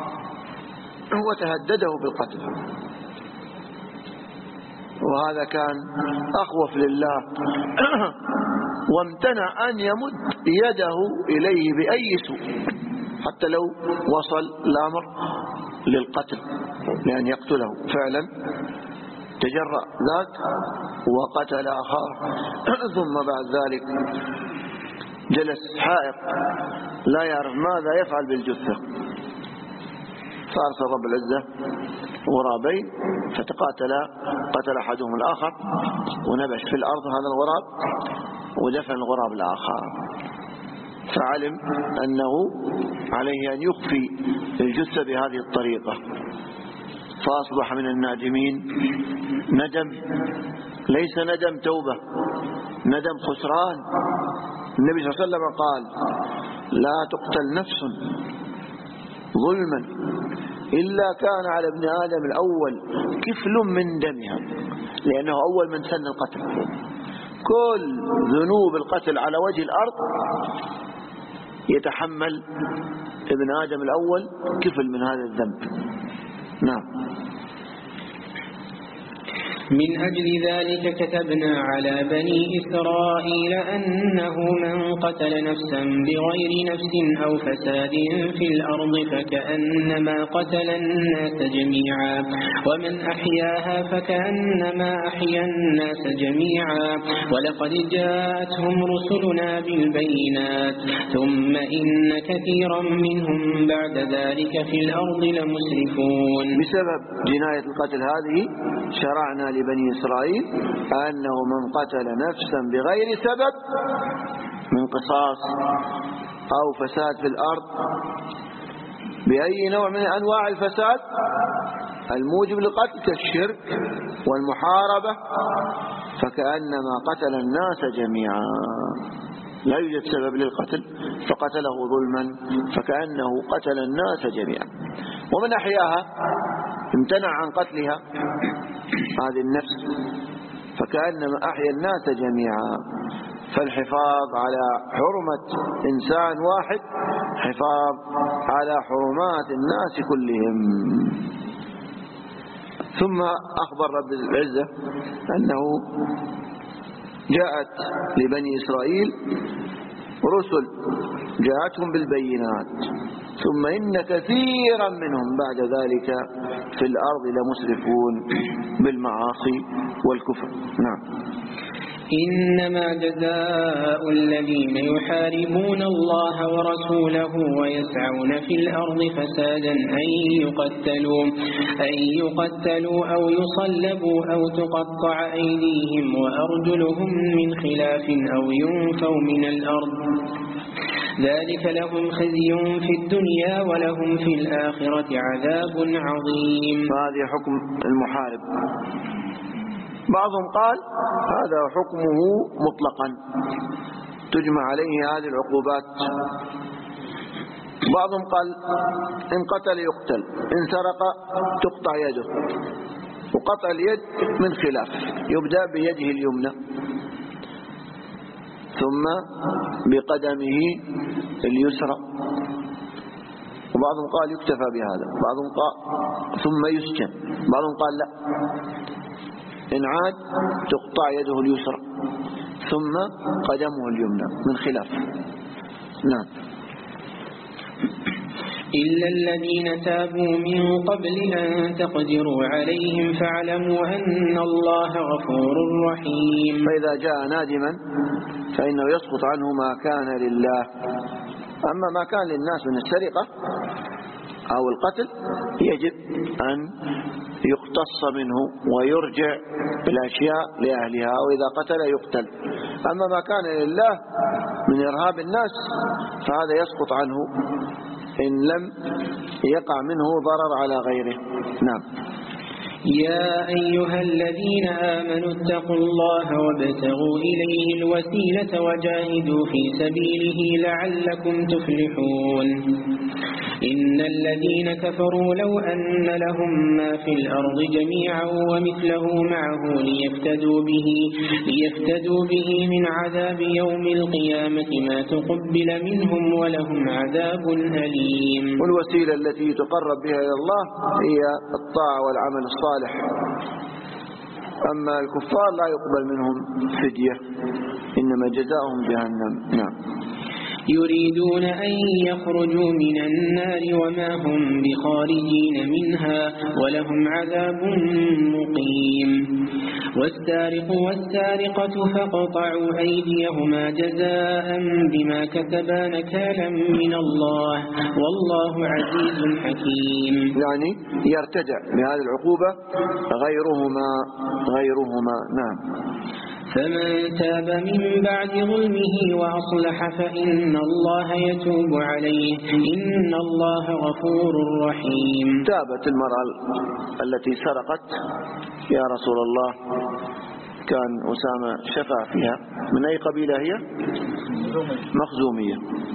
وتهدده بالقتل. وهذا كان أخوف لله وامتنع أن يمد يده إليه بأي سوء حتى لو وصل الأمر للقتل لأن يقتله. فعلا تجرأ ذاك وقتل أخاه ثم بعد ذلك جلس حائر لا يعرف ماذا يفعل بالجثة فأرسل رب العزة غرابين فتقاتلا قتل أحدهم الآخر ونبش في الأرض هذا الغراب ودفن الغراب الآخر فعلم أنه عليه أن يخفي الجثة بهذه الطريقة فأصبح من النادمين. ندم ليس ندم توبة ندم خسران. النبي صلى الله عليه وسلم قال لا تقتل نفس ظلما إلا كان على ابن آدم الأول كفل من دمها لأنه أول من سن القتل. كل ذنوب القتل على وجه الأرض يتحمل ابن آدم الأول كفل من هذا الذنب. نعم. من أجل ذلك كتبنا على بني إسرائيل أنه من قتل نفسا بغير نفس أو فساد في الأرض فكأنما قتل الناس جميعا ومن أحياها فكأنما أحيا الناس جميعا ولقد جاءتهم رسلنا بالبينات ثم إن كثيرا منهم بعد ذلك في الأرض لمسرفون. بسبب جناية القتل هذه شرعنا لبني إسرائيل أنه من قتل نفسا بغير سبب من قصاص أو فساد في الأرض بأي نوع من أنواع الفساد الموجب للقتل كالشرك والمحاربة فكأنما قتل الناس جميعا. لا يوجد سبب للقتل فقتله ظلما فكأنه قتل الناس جميعا. ومن أحياها امتنع عن قتلها هذه النفس فكأنما أحيا الناس جميعا. فالحفاظ على حرمة إنسان واحد حفاظ على حرمات الناس كلهم. ثم أخبر رب العزة أنه جاءت لبني إسرائيل رسل جاءتهم بالبينات ثم إن كثيرا منهم بعد ذلك في الأرض لمسرفون بالمعاصي والكفر. نعم. إنما جزاء الذين يحاربون الله ورسوله ويسعون في الأرض فسادا أن يقتلوا, أن يقتلوا أو يصلبوا أو تقطع أيديهم وأرجلهم من خلاف أو ينفوا من الأرض ذلك لهم خزي في الدنيا ولهم في الآخرة عذاب عظيم. هذه حكم المحارب. بعضهم قال هذا حكمه مطلقا تجمع عليه هذه العقوبات. بعضهم قال إن قتل يقتل، إن سرق تقطع يده، وقطع اليد من خلاف، يبدأ بيده اليمنى ثم بقدمه اليسرى، وبعضهم قال يكتفى بهذا، بعضهم قال ثم يسجن، بعضهم قال لا، إن عاد تقطع يده اليسرى ثم قدمه اليمنى من خلاف. نعم. إلا الذين تابوا من قبل أن تقدروا عليهم فاعلموا أن الله غفور رحيم. فإذا جاء نادما فإنه يسقط عنه ما كان لله، أما ما كان للناس من السرقة أو القتل يجب أن يقتص منه ويرجع بالأشياء لأهلها، وإذا قتل يقتل. أما ما كان لله من إرهاب الناس فهذا يسقط عنه إن لم يقع منه ضرر على غيره. نعم. يا أيها الذين آمنوا اتقوا الله وابتغوا إليه الوسيلة وجاهدوا في سبيله لعلكم تفلحون. إن الذين كفروا لو أن لهم ما في الأرض جميعا ومثله معه ليفتدوا به, ليفتدوا به من عذاب يوم القيامة ما تقبل منهم ولهم عذاب أليم. والوسيلة التي تقرب بها إلى الله هي الطاعة والعمل الصالح، أما الكفار لا يقبل منهم فدية، إنما جزاؤهم جهنم. نعم. يريدون أن يخرجوا من النار وما هم بخارجين منها ولهم عذاب مقيم. والسارق والسارقة فاقطعوا أيديهما جزاء بما كسبا نكالا من الله والله عزيز حكيم. يعني يرتدع بهذه العقوبة غيرهما غيرهما. نعم. فمن تاب من بعد ظلمه وأصلح فإن الله يتوب عليه إن الله غفور رحيم. تابت المرأة التي سرقت يا رسول الله، كان أسامة شفع فيها. من أي قبيلة هي؟ مخزومية.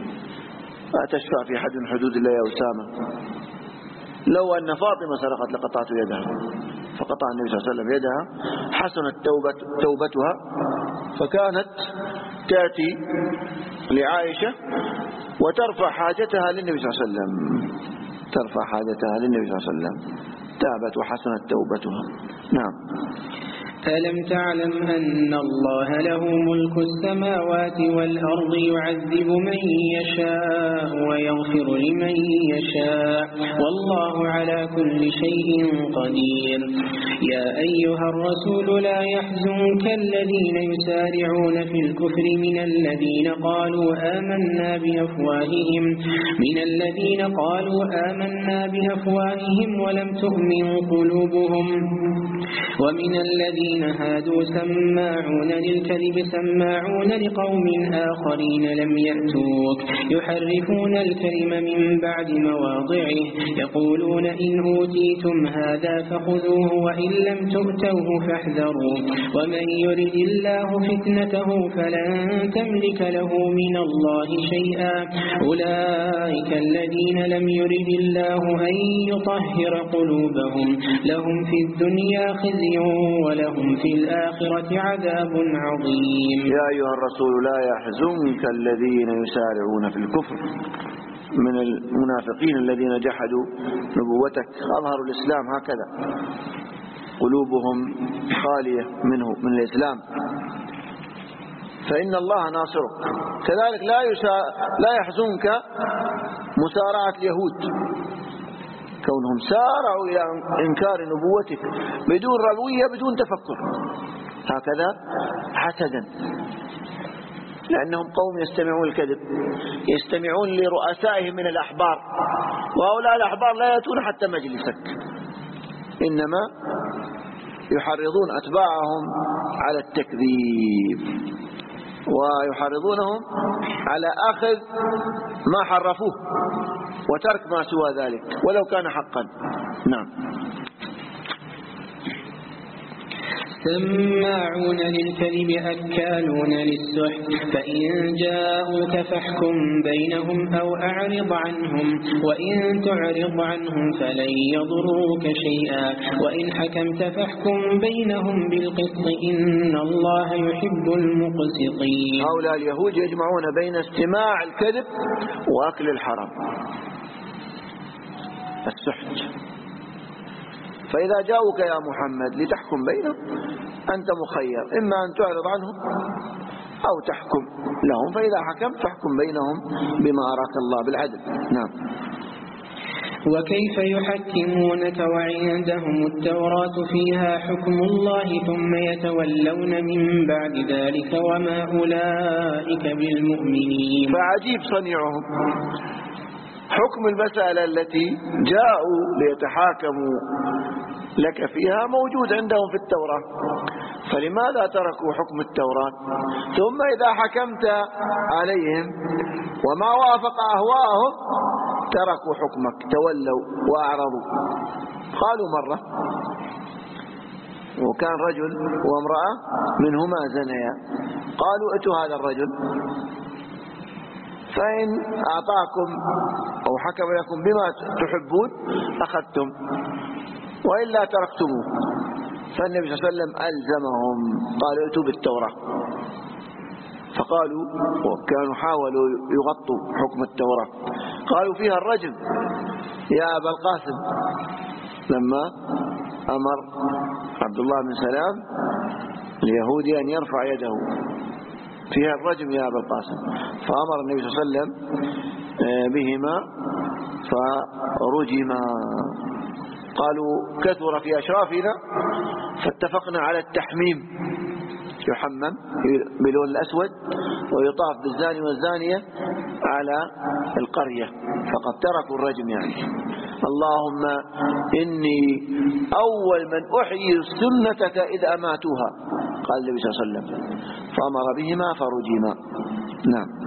أتشفع في حد من حدود الله يا أسامة؟ لو أن فاطمة سرقت لقطعت يدها، فقطع النبي صلى الله عليه وسلم يدها، حسنت توبت توبتها، فكانت تأتي لعائشة وترفع حاجتها للنبي صلى الله عليه وسلم، ترفع حاجتها للنبي صلى الله عليه وسلم، تابت وحسنت توبتها. نعم. ألم تعلم أن الله له ملك السماوات والأرض يعذب من يشاء ويغفر لمن يشاء والله على كل شيء قدير. يا أيها الرسول لا يحزنك الذين يسارعون في الكفر من الذين قالوا آمنا بأفواههم من الذين قالوا آمنا بأفواههم ولم تؤمن قلوبهم ومن الذين هادوا سماعون للكذب سماعون لقوم آخرين لم يأتوك يحرفون الكلم من بعد مواضعه يقولون إن أوتيتم هذا فخذوه وإن لم تؤتوه فاحذروا ومن يرد الله فتنته فلن تملك له من الله شيئا أولئك الذين لم يرد الله أن يطهر قلوبهم لهم في الدنيا خزي ولهم في الآخرة عذاب عظيم. يا أيها الرسول لا يحزنك الذين يسارعون في الكفر من المنافقين الذين جحدوا نبوتك، أظهروا الإسلام هكذا، قلوبهم خالية منه من الإسلام، فإن الله ناصرك. كذلك لا يسا... لا يحزنك مسارعة اليهود، كونهم سارعوا إلى إنكار نبوتك بدون روية بدون تفكر، هكذا حسدا، لأنهم قوم يستمعون الكذب، يستمعون لرؤسائهم من الأحبار، وهؤلاء الأحبار لا يأتون حتى مجلسك، إنما يحرضون أتباعهم على التكذيب ويحرضونهم على أخذ ما حرفوه وترك ما سوى ذلك ولو كان حقا. نعم. سماعون للكذب أكالون للسحت، فإن جاءوك فاحكم بينهم أو أعرض عنهم، وإن تعرض عنهم فلن يضروك شيئا، وإن حكمت فاحكم بينهم بالقسط إن الله يحب المقسطين. هؤلاء اليهود يجمعون بين استماع الكذب وأكل الحرام السحت. فإذا جاءوك يا محمد لتحكم بينهم أنت مخير، إما أن تعرض عنهم أو تحكم لهم، فإذا حكمت فاحكم بينهم بما أراك الله بالعدل. نعم. وكيف يحكمونك وعندهم التوراة فيها حكم الله ثم يتولون من بعد ذلك وما أولئك بالمؤمنين. فعجيب صنيعهم، حكم المسألة التي جاءوا ليتحاكموا لك فيها موجود عندهم في التوراة، فلماذا تركوا حكم التوراة؟ ثم إذا حكمت عليهم وما وافق أهواءهم تركوا حكمك، تولوا وأعرضوا. قالوا مرة وكان رجل وامرأة منهما زنيا، قالوا ائتوا هذا الرجل فإن أعطاكم أو حكم لكم بما تحبون أخذتم وإلا تركتموه. فالنبي صلى الله عليه وسلم ألزمهم، قال ائتوا بالتوراة، فقالوا وكانوا حاولوا يغطوا حكم التوراة، قالوا فيها الرجم يا أبا القاسم، لما أمر عبد الله بن سلام اليهودي أن يرفع يده فيها الرجم يا أبا القاسم، فأمر النبي صلى الله عليه وسلم بهما فرجما. قالوا كثر في أشرافنا فاتفقنا على التحميم، يحمم بلون الأسود ويطاف بالزاني والزانية على القرية، فقد تركوا الرجم. يعني اللهم إني أول من أحيي سنتك إذ أماتوها، قال النبي صلى الله عليه وسلم، فأمر بهما فرجما. نعم.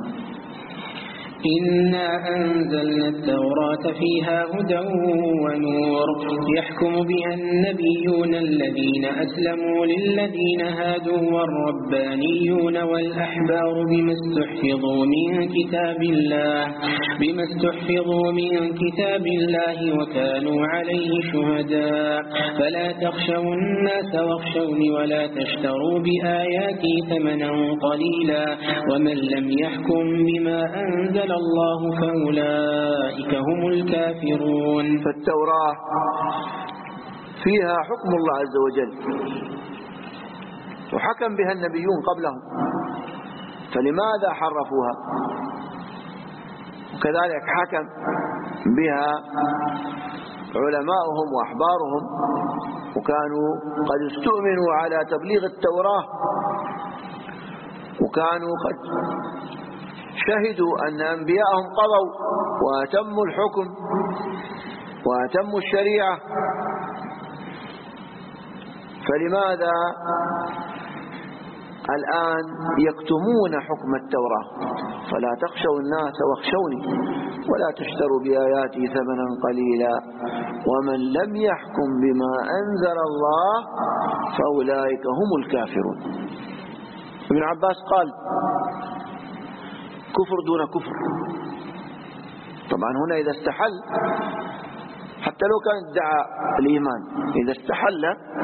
إنا أنزلنا التوراة فيها هدى ونور يحكم بها النبيون الذين أسلموا للذين هادوا والربانيون والأحبار بما استحفظوا من كتاب الله بما استحفظوا من كتاب الله وكانوا عليه شهداء، فلا تخشوا الناس واخشوني ولا تشتروا بآياتي ثمنا قليلا ومن لم يحكم بما أنزل الله فأولئك هم الكافرون. فالتوراة فيها حكم الله عز وجل وحكم بها النبيون قبلهم، فلماذا حرفوها؟ وكذلك حكم بها علماؤهم وأحبارهم، وكانوا قد استؤمنوا على تبليغ التوراة، وكانوا قد شهدوا أن أنبياءهم قضوا وأتموا الحكم وأتموا الشريعة، فلماذا الآن يكتمون حكم التوراة؟ فلا تخشوا الناس واخشوني ولا تشتروا بآياتي ثمنا قليلا ومن لم يحكم بما أنزل الله فأولئك هم الكافرون. ابن عباس قال كفر دون كفر. طبعا هنا إذا استحل، حتى لو كان ادعى الإيمان، إذا استحل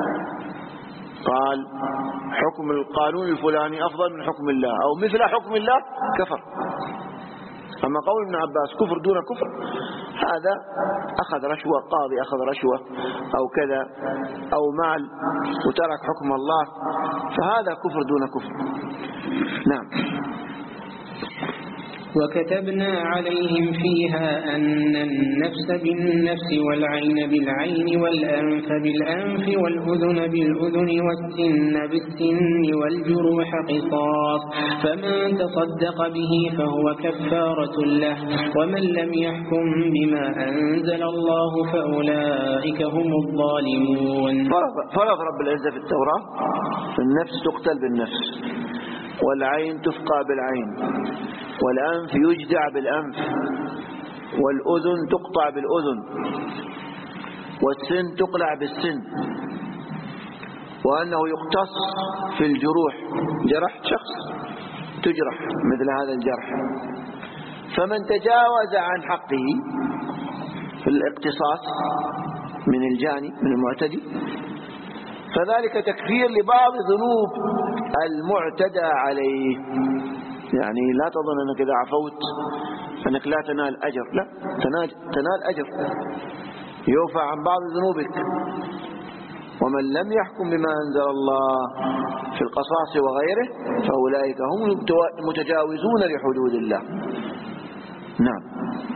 قال حكم القانون الفلاني أفضل من حكم الله أو مثل حكم الله كفر. أما قول ابن عباس كفر دون كفر، هذا أخذ رشوة، قاضي أخذ رشوة أو كذا أو مال وترك حكم الله، فهذا كفر دون كفر. نعم. وكتبنا عليهم فيها أن النفس بالنفس والعين بالعين والأنف بالأنف والأذن بالأذن والسن بالسن والجروح قصاص، فمن تصدق به فهو كفارة له، ومن لم يحكم بما أنزل الله فأولئك هم الظالمون. فرض رب العزة في التوراة النفس تقتل بالنفس، والعين تفقى بالعين، والأنف يجدع بالأنف، والأذن تقطع بالأذن، والسن تقلع بالسن، وأنه يقتص في الجروح، جرح شخص تجرح مثل هذا الجرح، فمن تجاوز عن حقه في الاقتصاص من الجاني من المعتدي فذلك تكفير لبعض ذنوب المعتدى عليه. يعني لا تظن أنك إذا عفوت أنك لا تنال أجر، لا، تنال أجر، يوفى عن بعض ذنوبك. ومن لم يحكم بما أنزل الله في القصاص وغيره فأولئك هم المتجاوزون لحدود الله. نعم.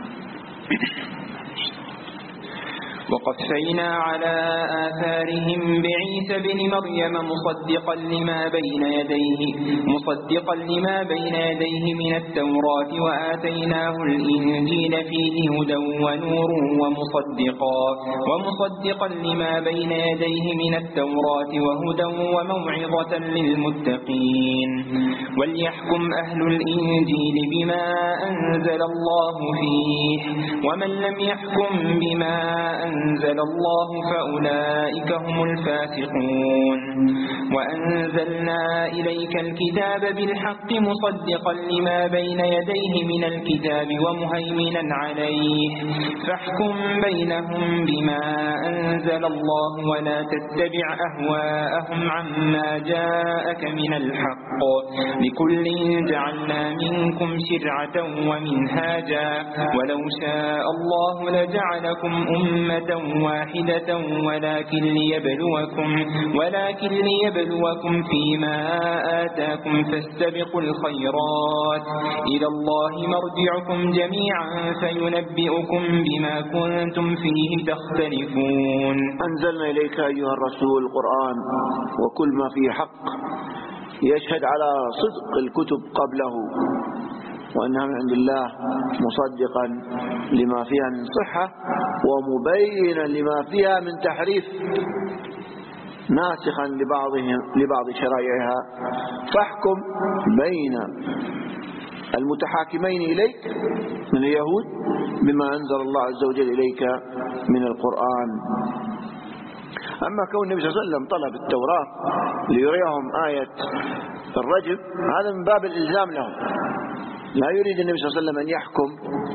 وقفينا على آثارهم بعيسى بن مريم مصدقا لما بين يديه مصدقا لما بين يديه من التوراة وآتيناه الإنجيل فيه هدى ونور ومصدقا ومصدقا لما بين يديه من التوراة وهدى وموعظة للمتقين. وليحكم أهل الإنجيل بما أنزل الله فيه، ومن لم يحكم بما أنزل أنزل الله فأولئك هم الفاسقون. وأنزلنا إليك الكتاب بالحق مصدقا لما بين يديه من الكتاب ومهيمنا عليه، فاحكم بينهم بما أنزل الله ولا تتبع أهواءهم عما جاءك من الحق، لكل جعلنا منكم شرعة ومنهاجا، ولو شاء الله لجعلكم أمة واحدة ولكن ليبلوكم ولكن ليبلوكم فيما آتاكم فاستبقوا الخيرات إلى الله مرجعكم جميعا فينبئكم بما كنتم فيه تختلفون. أنزلنا إليك أيها الرسول القرآن وكل ما فيه حق يشهد على صدق الكتب قبله وأنها من عند الله، مصدقا لما فيها من صحة ومبينا لما فيها من تحريف، ناسخا لبعضهم لبعض شرائعها. فاحكم بين المتحاكمين إليك من اليهود بما أنزل الله عز وجل إليك من القرآن. أما كون النبي صلى الله عليه وسلم طلب التوراة ليريهم آية الرجم هذا من باب الإلزام لهم، لا يريد النبي صلى الله عليه وسلم أن يحكم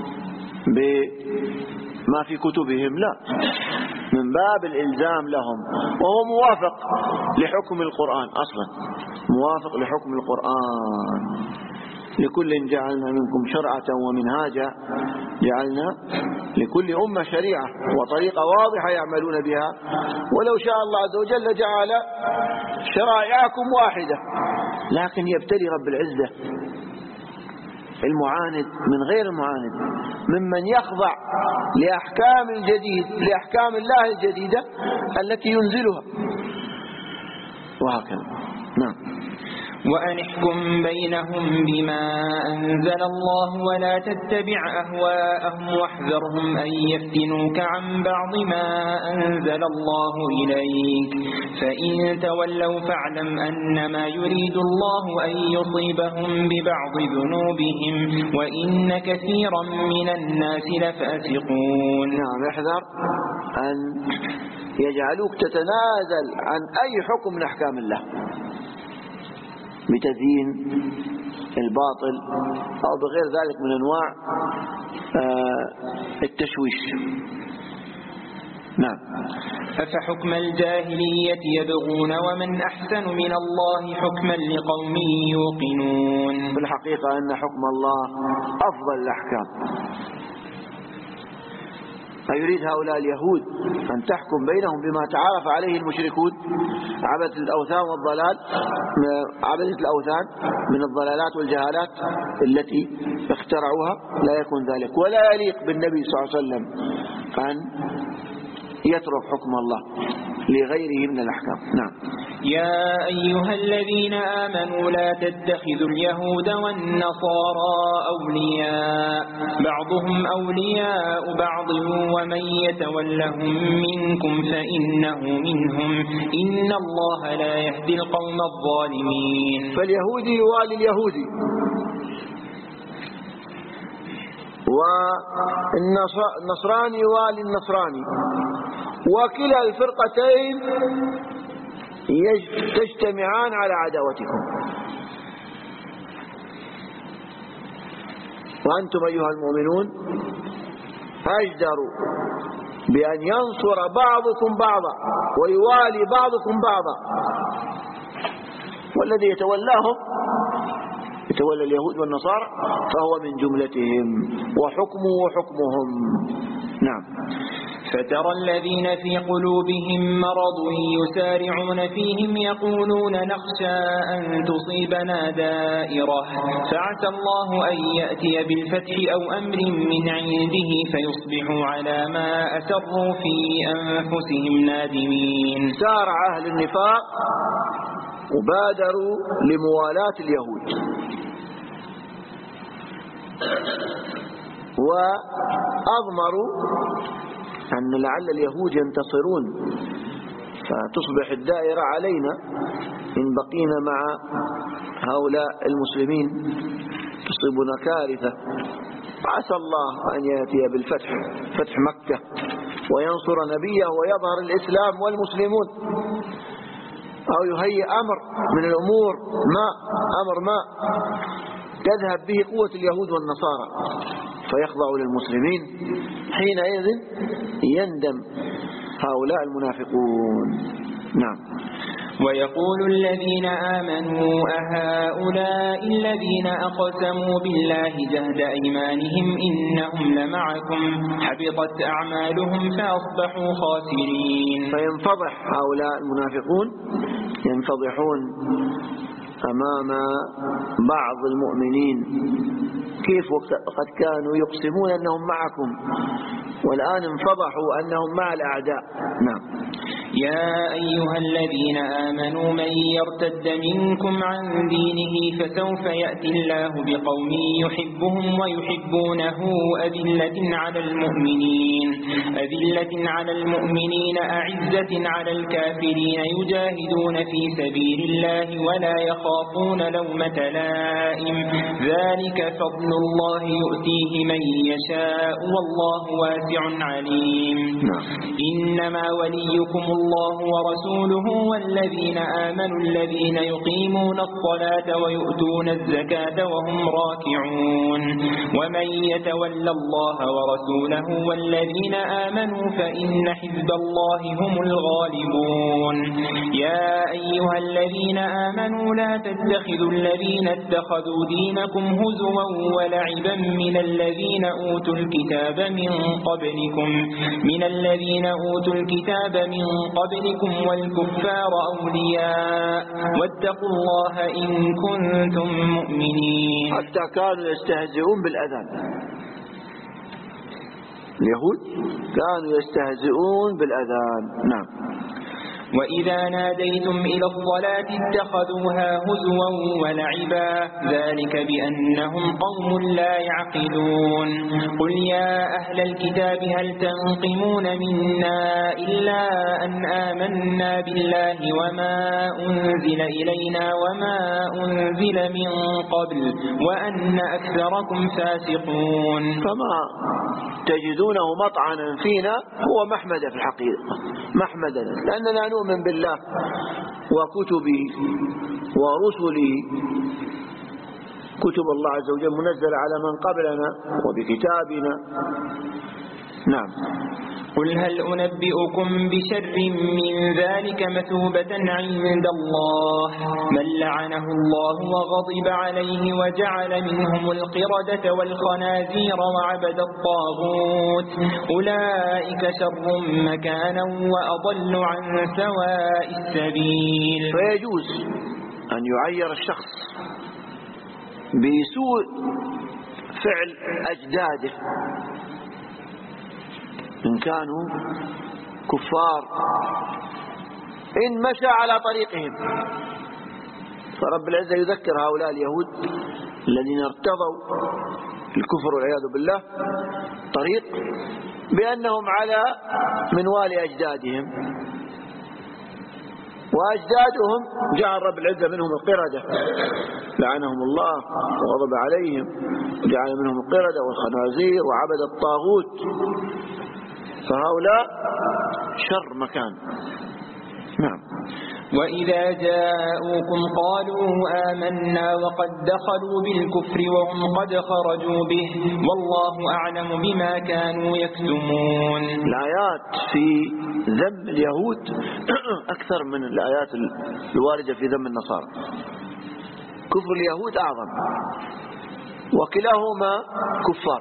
بما في كتبهم، لا، من باب الإلزام لهم، وهو موافق لحكم القرآن أصلا، موافق لحكم القرآن. لكل جعلنا منكم شرعة ومنهاجا، جعلنا لكل أمة شريعة وطريقة واضحة يعملون بها، ولو شاء الله عز وجل جعل شرائعكم واحدة، لكن يبتلي رب العزة المعاند من غير المعاند، ممن يخضع لأحكام الجديد لأحكام الله الجديدة التي ينزلها، وهكذا. نعم. وأن احكم بينهم بما أنزل الله ولا تتبع أهواءهم واحذرهم أن يفتنوك عن بعض ما أنزل الله إليك، فإن تولوا فاعلم أنما يريد الله أن يصيبهم ببعض ذنوبهم وإن كثيرا من الناس لفاسقون. نعم، احذر أن يجعلوك تتنازل عن أي حكم من أحكام الله بتزيين الباطل أو بغير ذلك من أنواع التشويش. نعم. أفحكم الجاهلية يبغون ومن أحسن من الله حكما لقوم يوقنون. في الحقيقة أن حكم الله أفضل الأحكام، أيريد هؤلاء اليهود أن تحكم بينهم بما تعارف عليه المشركون عبدة الأوثان والضلال، عبدة الأوثان من الضلالات والجهالات التي اخترعوها؟ لا يكون ذلك، ولا يليق بالنبي صلى الله عليه وسلم أن يترك حكم الله لغيره من الأحكام. نعم. يا أيها الذين آمنوا لا تتخذوا اليهود والنصارى أولياء بعضهم أولياء بعض ومن يتولهم منكم فإنه منهم إن الله لا يهدي القوم الظالمين. فاليهودي يوالي اليهودي والنصراني يوالي النصراني، وكلا الفرقتين تجتمعان على عداوتكم، وأنتم أيها المؤمنون أجدر بأن ينصر بعضكم بعضا ويوالي بعضكم بعضا، والذي يتولاهم يتولى اليهود والنصارى فهو من جملتهم وحكمه وحكمهم. نعم. فترى الذين في قلوبهم مرض يسارعون فيهم يقولون نخشى أن تصيبنا دائرة فعسى الله أن يأتي بالفتح أو أمر من عنده فيصبحوا على ما أسروا في أنفسهم نادمين. سارع أهل النفاق وبادروا لموالاة اليهود وأضمروا أن لعل اليهود ينتصرون فتصبح الدائرة علينا إن بقينا مع هؤلاء المسلمين تصيبنا كارثة. عسى الله أن يأتي بالفتح، فتح مكة، وينصر نبيه ويظهر الإسلام والمسلمون، أو يهيئ أمر من الأمور ما أمر ما تذهب به قوة اليهود والنصارى فيخضعوا للمسلمين، حينئذ يندم هؤلاء المنافقون. نعم. ويقول الذين آمنوا أهؤلاء الذين أقسموا بالله جهد أيمانهم إنهم لمعكم حبطت أعمالهم فأصبحوا خاسرين. فينفضح هؤلاء المنافقون، ينفضحون أمام بعض المؤمنين، كيف وقد كانوا يقسمون أنهم معكم والآن انفضحوا أنهم مع الأعداء. نعم. يا أيها الذين آمنوا من يرتد منكم عن دينه فسوف يأتي الله بقوم يحبهم ويحبونه أذلة على المؤمنين أذلة على المؤمنين أعزة على الكافرين يجاهدون في سبيل الله ولا يخافون لومة لائم ذلك فضل الله يؤتيه من يشاء والله واسع عليم. إنما وليكم الله ورسوله والذين آمنوا الذين يقيمون الصلاة ويؤتون الزكاة وهم راكعون ومن يتولى الله ورسوله والذين آمنوا فإن حزب الله هم الغالبون. يا أيها الذين آمنوا لا تتخذوا الذين اتخذوا دينكم هزوا ولعبا من الذين أوتوا الكتاب من قبلكم من الذين أوتوا الكتاب من قبلكم والكفار أولياء واتقوا الله إن كنتم مؤمنين. حتى كانوا يستهزئون بالأذان، اليهود كانوا يستهزئون بالأذان. نعم. وإذا ناديتم إلى الصلاة اتخذوها هزوا ولعبا ذلك بأنهم قوم لا يعقلون. قل يا أهل الكتاب هل تنقمون منا إلا أن آمنا بالله وما أنزل إلينا وما أنزل من قبل وأن أكثركم فاسقون. فما تجدونه مطعنا فينا هو محمد في الحقيقة، محمدا لأننا نؤمن بالله وكتبه ورسله، كتب الله عز وجل منزلة على من قبلنا وبكتابنا. نعم. قل هل أنبئكم بشر من ذلك مثوبة عند الله من لعنه الله وغضب عليه وجعل منهم القردة والخنازير وعبد الطاغوت أولئك شر مكانا وأضل عن سواء السبيل. فيجوز أن يعير الشخص بسوء فعل أجداده إن كانوا كفار إن مشى على طريقهم. فرب العزة يذكر هؤلاء اليهود الذين ارتضوا الكفر والعياذ بالله طريق بأنهم على منوال أجدادهم، وأجدادهم جعل رب العزة منهم القردة لعنهم الله وغضب عليهم، جعل منهم القردة والخنازير وعبد الطاغوت، فهؤلاء شر مكان. نعم. وإذا جاءوكم قالوا آمنا وقد دخلوا بالكفر وهم قد خرجوا به والله أعلم بما كانوا يكتمون. الآيات في ذم اليهود أكثر من الآيات الواردة في ذم النصارى. كفر اليهود أعظم وكلاهما كفار.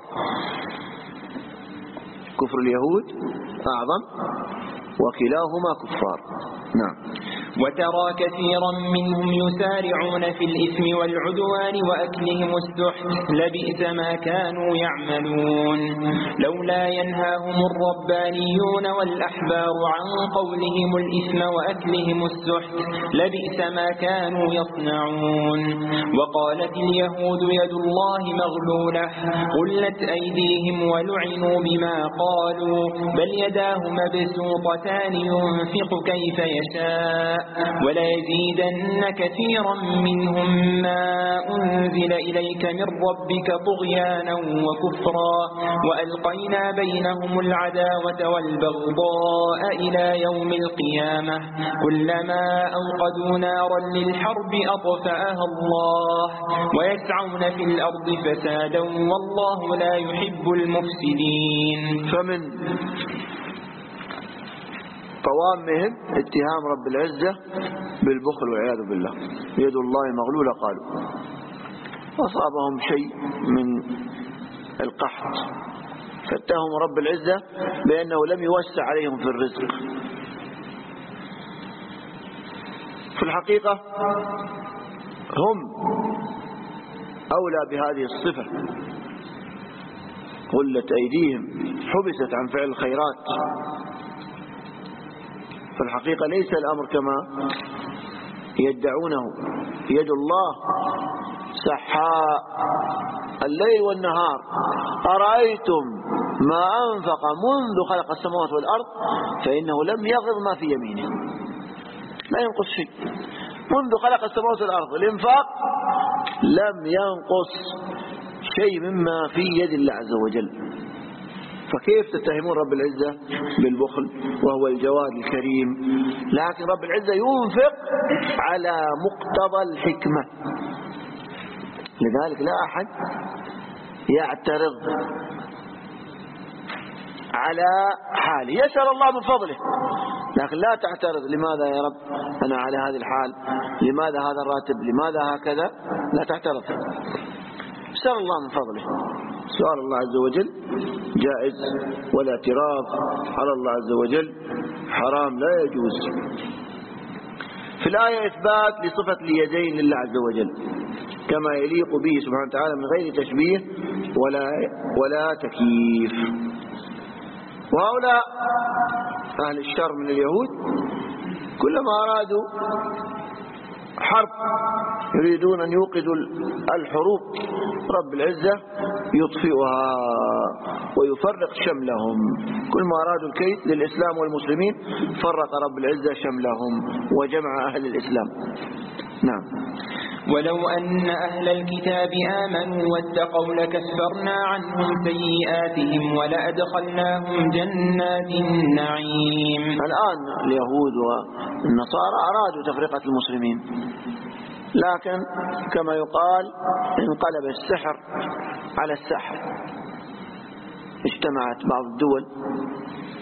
كفر اليهود أعظم وكلاهما كفار. نعم. وترى كثيرا منهم يسارعون في الإثم والعدوان وأكلهم السحت لبئس ما كانوا يعملون. لولا ينهاهم الربانيون والأحبار عن قولهم الإثم وأكلهم السحت لبئس ما كانوا يصنعون. وقالت اليهود يد الله مغلولة غلت أيديهم ولعنوا بما قالوا بل يداه مبسوطتان ينفق كيف يشاء وليزيدن كثيرا منهم ما أنزل إليك من ربك طغيانا وكفرا وألقينا بينهم العداوة والبغضاء إلى يوم القيامة كلما أوقدوا نارا للحرب أطفأها الله ويسعون في الأرض فسادا والله لا يحب المفسدين. فمن قوامهم اتهام رب العزة بالبخل والعياذ بالله. يد الله مغلولة قالوا أصابهم شيء من القحط فاتهموا رب العزة بأنه لم يوسع عليهم في الرزق. في الحقيقة هم أولى بهذه الصفة. غلت أيديهم حبست عن فعل الخيرات. في الحقيقة ليس الأمر كما يدعونه. يد الله سحاء الليل والنهار. أرأيتم ما أنفق منذ خلق السماوات والأرض فإنه لم يغض ما في يمينه. لا ينقص شيء منذ خلق السماوات والأرض. الإنفاق لم ينقص شيء مما في يد الله عز وجل. فكيف تتهمون رب العزة بالبخل وهو الجواد الكريم؟ لكن رب العزة ينفق على مقتضى الحكمة. لذلك لا أحد يعترض على حاله. يسأل الله من فضله لكن لا تعترض لماذا يا رب أنا على هذه الحال، لماذا هذا الراتب، لماذا هكذا. لا تعترض. سأل الله من فضله. سؤال الله عز وجل جائز ولا اعتراض على الله عز وجل حرام لا يجوز. في الآية إثبات لصفة اليدين لله عز وجل كما يليق به سبحانه وتعالى من غير تشبيه ولا ولا تكييف. وهؤلاء أهل الشر من اليهود كلما أرادوا حرب يريدون أن يوقدوا الحروب رب العزة يطفئها ويفرق شملهم. كل ما أرادوا الكيد للإسلام والمسلمين فرق رب العزة شملهم وجمع أهل الإسلام. نعم. ولو أن أهل الكتاب آمنوا واتقوا لكفرنا عنهم سيئاتهم ولأدخلناهم جنات النعيم. الآن اليهود والنصارى أرادوا تفرقة المسلمين لكن كما يقال انقلب السحر على السحر. اجتمعت بعض الدول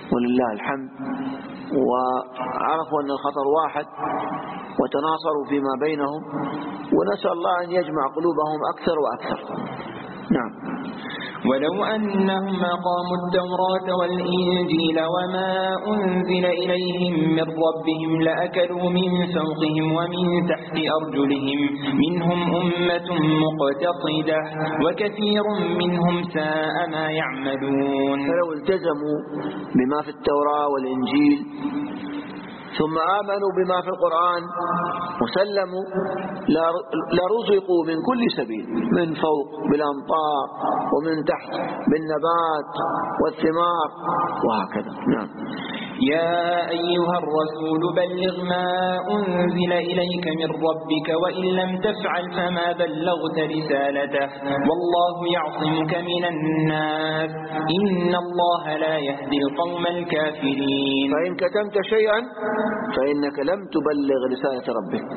ولله الحمد، وعرفوا أن الخطر واحد وتناصروا فيما بينهم، ونسأل الله أن يجمع قلوبهم أكثر وأكثر. نعم. ولو أنهم أقاموا التوراة والإنجيل وما أنزل إليهم من ربهم لأكلوا من فوقهم ومن تحت أرجلهم منهم أمة مقتصدة وكثير منهم ساء ما يعملون. فلو التزموا بما في التوراة والإنجيل ثم آمنوا بما في القرآن وسلموا لرزقوا من كل سبيل، من فوق بالأمطار ومن تحت بالنبات والثمار وهكذا. نعم. يا أيها الرسول بلغ ما أنزل إليك من ربك وإن لم تفعل فما بلغت رسالته والله يعصمك من الناس إن الله لا يهدي القوم الكافرين. فإن كتمت شيئا فإنك لم تبلغ رسالة ربك.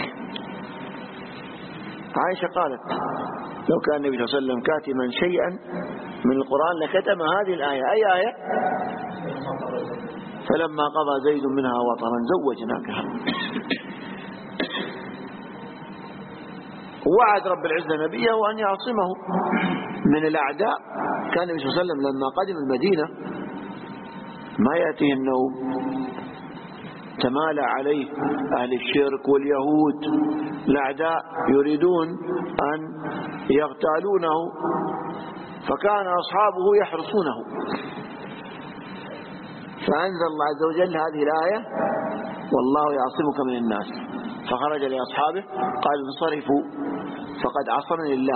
عائشة قالت لو كان النبي صلى الله عليه وسلم كاتما شيئا من القرآن لكتم هذه الآية. أي آية؟ فلما قضى زيد منها وطرا زوجناكها. ووعد رب العزة نبيه أن يعصمه من الأعداء. كان النبي صلى الله عليه وسلم لما قدم المدينة ما يأتيه النوم، تمالى عليه أهل الشرك واليهود الأعداء يريدون أن يغتالونه، فكان أصحابه يحرسونه، فأنزل الله عز وجل هذه الآية والله يعصمك من الناس، فخرج لأصحابه قال انصرفوا فقد عصمني الله.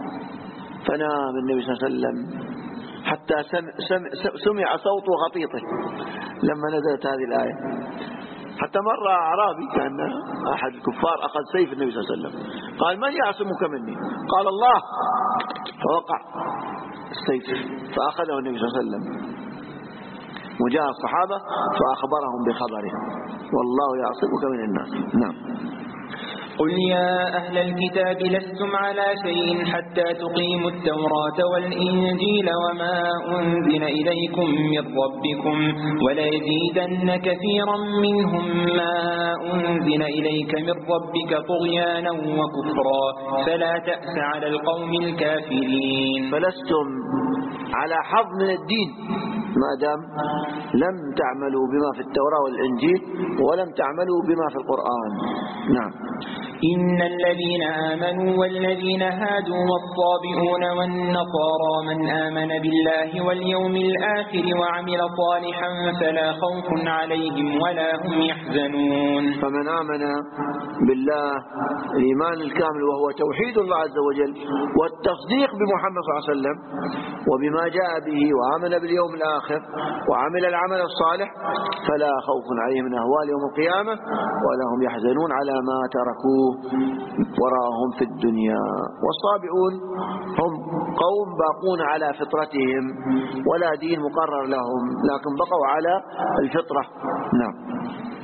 فنام النبي صلى الله عليه وسلم حتى سمع, سمع, سمع صوت غطيطه لما نزلت هذه الآية. حتى مر أعرابي كان أحد الكفار أخذ سيف النبي صلى الله عليه وسلم قال من يعصمك مني؟ قال الله، فوقع السيف فأخذه النبي صلى الله عليه وسلم وجاء الصحابة فأخبرهم بخبره والله يعصمك من الناس. نعم. قل يا أهل الكتاب لستم على شيء حتى تقيموا التوراة والإنجيل وما أنزل إليكم من ربكم وليزيدن كثيرا منهم ما أنزل إليك من ربك طغيانا وكفرا فلا تأس على القوم الكافرين. فلستم على حظ من الدين ما دام لم تعملوا بما في التوراة والإنجيل ولم تعملوا بما في القرآن. نعم. إن الذين آمنوا والذين هادوا والصابئون والنصارى من آمن بالله واليوم الآخر وعمل صالحا فلا خوف عليهم ولا هم يحزنون. فمن آمن بالله الإيمان الكامل وهو توحيد الله عز وجل والتصديق بمحمد صلى الله عليه وسلم وبما جاء به وآمن باليوم الآخر وعمل العمل الصالح فلا خوف عليهم من أهوال يوم القيامة ولا هم يحزنون على ما تركوه وراءهم في الدنيا. والصابئون هم قوم باقون على فطرتهم ولا دين مقرر لهم لكن بقوا على الفطرة. نعم.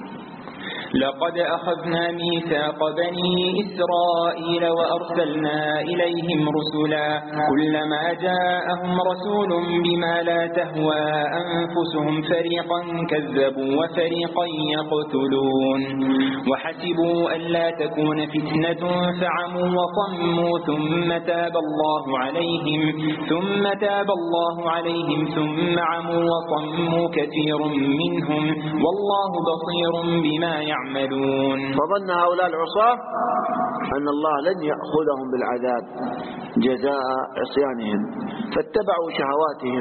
لقد أخذنا ميثاق بني إسرائيل وأرسلنا إليهم رسلا كلما جاءهم رسول بما لا تهوى أنفسهم فريقا كذبوا وفريقا يقتلون وحسبوا ألا تكون فتنة فعموا وصموا ثم تاب الله عليهم ثم تاب الله عليهم ثم عموا وصموا كثير منهم والله بصير بما يعملون. فظن هؤلاء العصاة أن الله لن يأخذهم بالعذاب جزاء عصيانهم فاتبعوا شهواتهم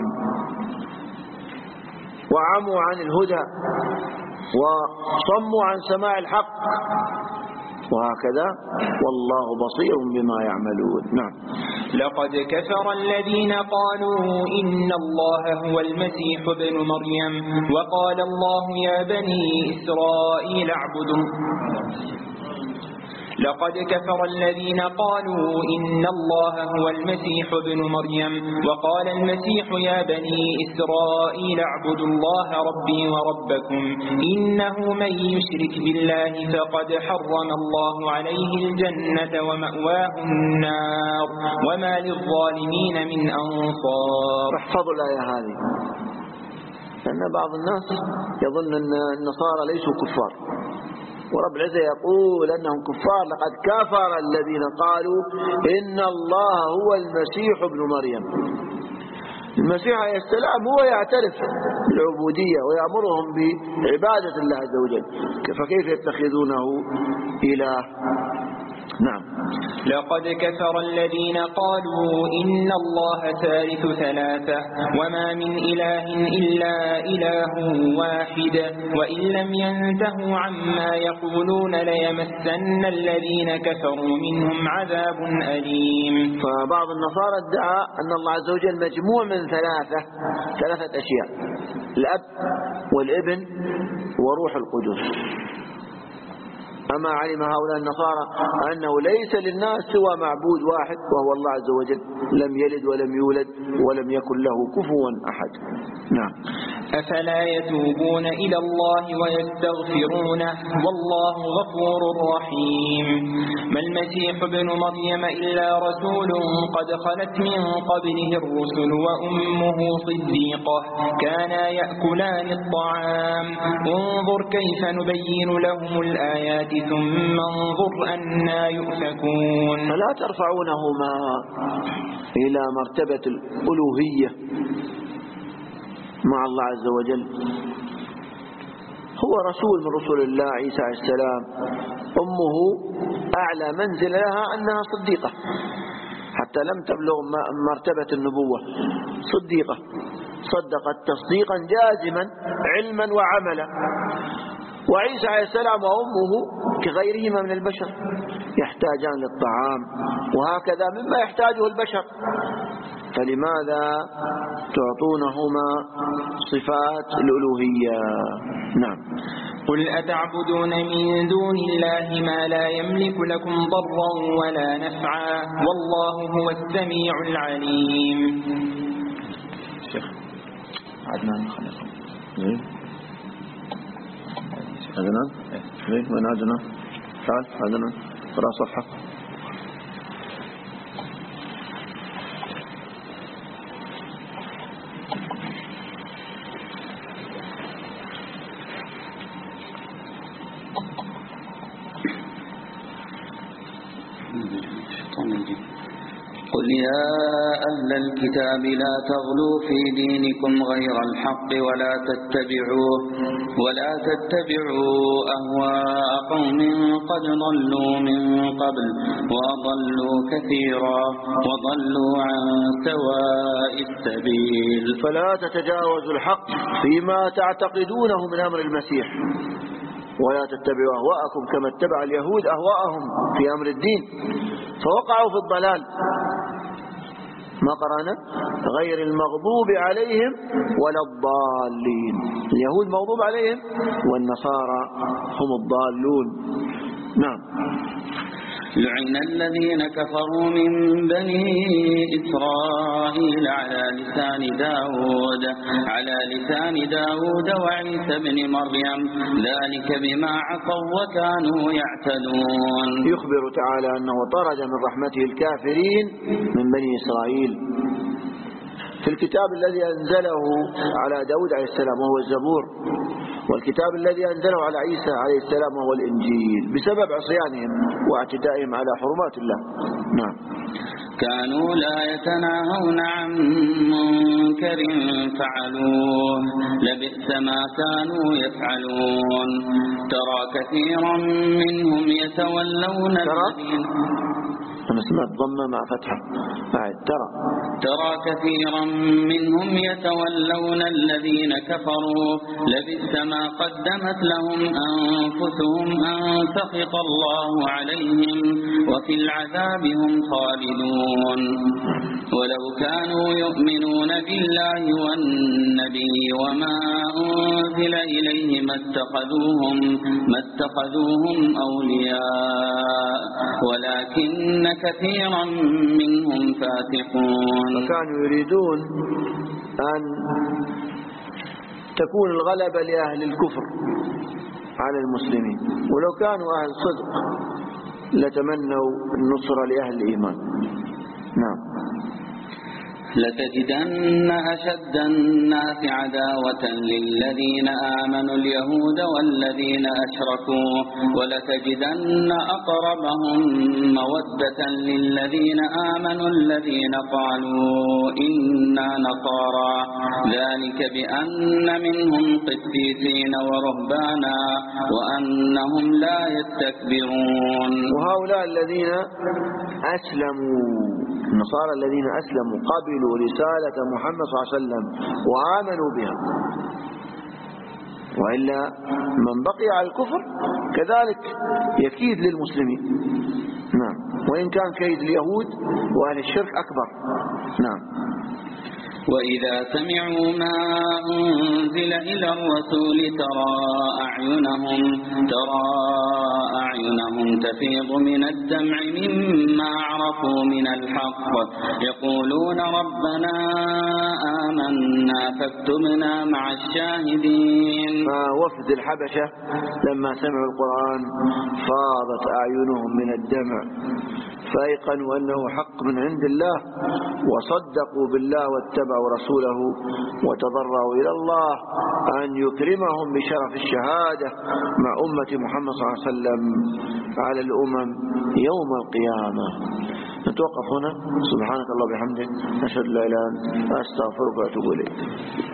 وعموا عن الهدى وصموا عن سماع الحق وهكذا والله بصير بما يعملون. نعم. لقد كفر الذين قالوا إن الله هو المسيح ابن مريم وقال الله يا بني إسرائيل اعبدوا لقد كفر الذين قالوا إن الله هو المسيح ابن مريم وقال المسيح يا بني إسرائيل اعبدوا الله ربي وربكم إنه من يشرك بالله فقد حرم الله عليه الجنة ومأواه النار وما للظالمين من أنصار. احفظوا الآية هذه. لأن بعض الناس يظن أن النصارى ليسوا كفار، ورب العزة يقول أنهم كفار. لقد كفر الذين قالوا إن الله هو المسيح ابن مريم. المسيح عليه السلام هو يعترف بالعبودية ويأمرهم بعبادة الله عز وجل، فكيف يتخذونه إله؟ نعم. لقد كفر الذين قالوا إن الله ثالث ثلاثة وما من إله إلا إله واحد وإن لم ينتهوا عما يقولون ليمسن الذين كفروا منهم عذاب أليم. فبعض النصارى ادعى أن الله عز وجل مجموع من ثلاثة ثلاثة أشياء: الأب والابن وروح القدس. أما علم هؤلاء النصارى أنه ليس للناس سوى معبود واحد وهو الله عز وجل، لم يلد ولم يولد ولم يكن له كفوا أحد. نعم. أفلا يتوبون إلى الله ويستغفرونه والله غفور رحيم. ما المسيح ابن مريم إلا رسول قد خلت من قبله الرسل وأمه صديقة كانا يأكلان الطعام انظر كيف نبين لهم الآيات ثم انظر أنا يؤفكون. فلا ترفعونهما إلى مرتبة الألوهية مع الله عز وجل. هو رسول من رسول الله عيسى عليه السلام، أمه أعلى منزل لها أنها صديقة حتى لم تبلغ مرتبة النبوة، صديقة صدقت تصديقا جازما علما وعملا. وعيسى عليه السلام وأمه كغيرهما من البشر يحتاجان للطعام وهكذا مما يحتاجه البشر، فلماذا تعطونهما صفات الألوهية؟ نعم. قل أتعبدون من دون الله ما لا يملك لكم ضرا ولا نفعا والله هو السميع العليم. شيخ عدنان خلينا زين عدنان زين وين عدنان؟ تعال عدنان قرأ صفحة. قل يا أهل الكتاب لا تغلوا في دينكم غير الحق ولا تتبعوا ولا تتبعوا أهواء قوم قد ضلوا من قبل وضلوا كثيرا وضلوا عن سواء السبيل. فلا تتجاوزوا الحق فيما تعتقدونه من أمر المسيح ولا تتبعوا أهواءكم كما اتبع اليهود أهواءهم في أمر الدين فوقعوا في الضلال. ما قرأنا؟ غير المغضوب عليهم ولا الضالين. اليهود مغضوب عليهم والنصارى هم الضالون. نعم. لعن الذين كفروا من بني إسرائيل على لسان داود على لسان داود وعيسى بن مريم ذلك بما عصوا وكانوا يعتدون. يخبر تعالى أنه طرد من رحمته الكافرين من بني إسرائيل في الكتاب الذي أنزله على داود عليه السلام وهو الزبور، والكتاب الذي أنزله على عيسى عليه السلام وهو الإنجيل بسبب عصيانهم واعتدائهم على حرمات الله. نعم. كانوا لا يتناهون عن منكر فعلوه لبئس ما كانوا يفعلون. ترى كثيرا منهم يتولون الذين أنا سمعت ضمة مع فتحة بعد ترى ترى كثيرا منهم يتولون الذين كفروا لبئس ما قدمت لهم أنفسهم أن سخط الله عليهم وفي العذاب هم خالدون. ولو كانوا يؤمنون بالله والنبي وما أنزل إليه ما اتخذوهم ما اتخذوهم أولياء ولكن كثيرا منهم فاسقون. فكانوا يريدون أن تكون الغلبة لأهل الكفر على المسلمين، ولو كانوا أهل صدق لتمنوا النصر لأهل الإيمان. نعم. لتجدن أشد الناس عداوة للذين آمنوا اليهود والذين أشركوا ولتجدن أقربهم مودة للذين آمنوا الذين قالوا إنا نصارى ذلك بأن منهم قسيسين ورهبانا وأنهم لا يستكبرون. وهؤلاء الذين أسلموا النصارى الذين أسلموا قبلوا رسالة محمد صلى الله عليه وسلم وآمنوا بها، وإلا من بقي على الكفر كذلك يكيد للمسلمين. نعم، وإن كان كيد اليهود وأهل الشرك أكبر. نعم. وإذا سمعوا ما أنزل إلى الرسول ترى أعينهم ترى أعينهم تفيض من الدمع مما عرفوا من الحق يقولون ربنا آمنا فاكتبنا مع الشاهدين. وفد الحبشة لما سمعوا القرآن فاضت أعينهم من الدمع، فأيقنوا أنه حق من عند الله وصدقوا بالله واتبعوا رسوله وتضرعوا إلى الله أن يكرمهم بشرف الشهادة مع أمة محمد صلى الله عليه وسلم على الأمم يوم القيامة. نتوقف هنا. سبحانك الله وبحمدك، أشهد لا إله إلا أنت، أستغفرك وأتوب إليك.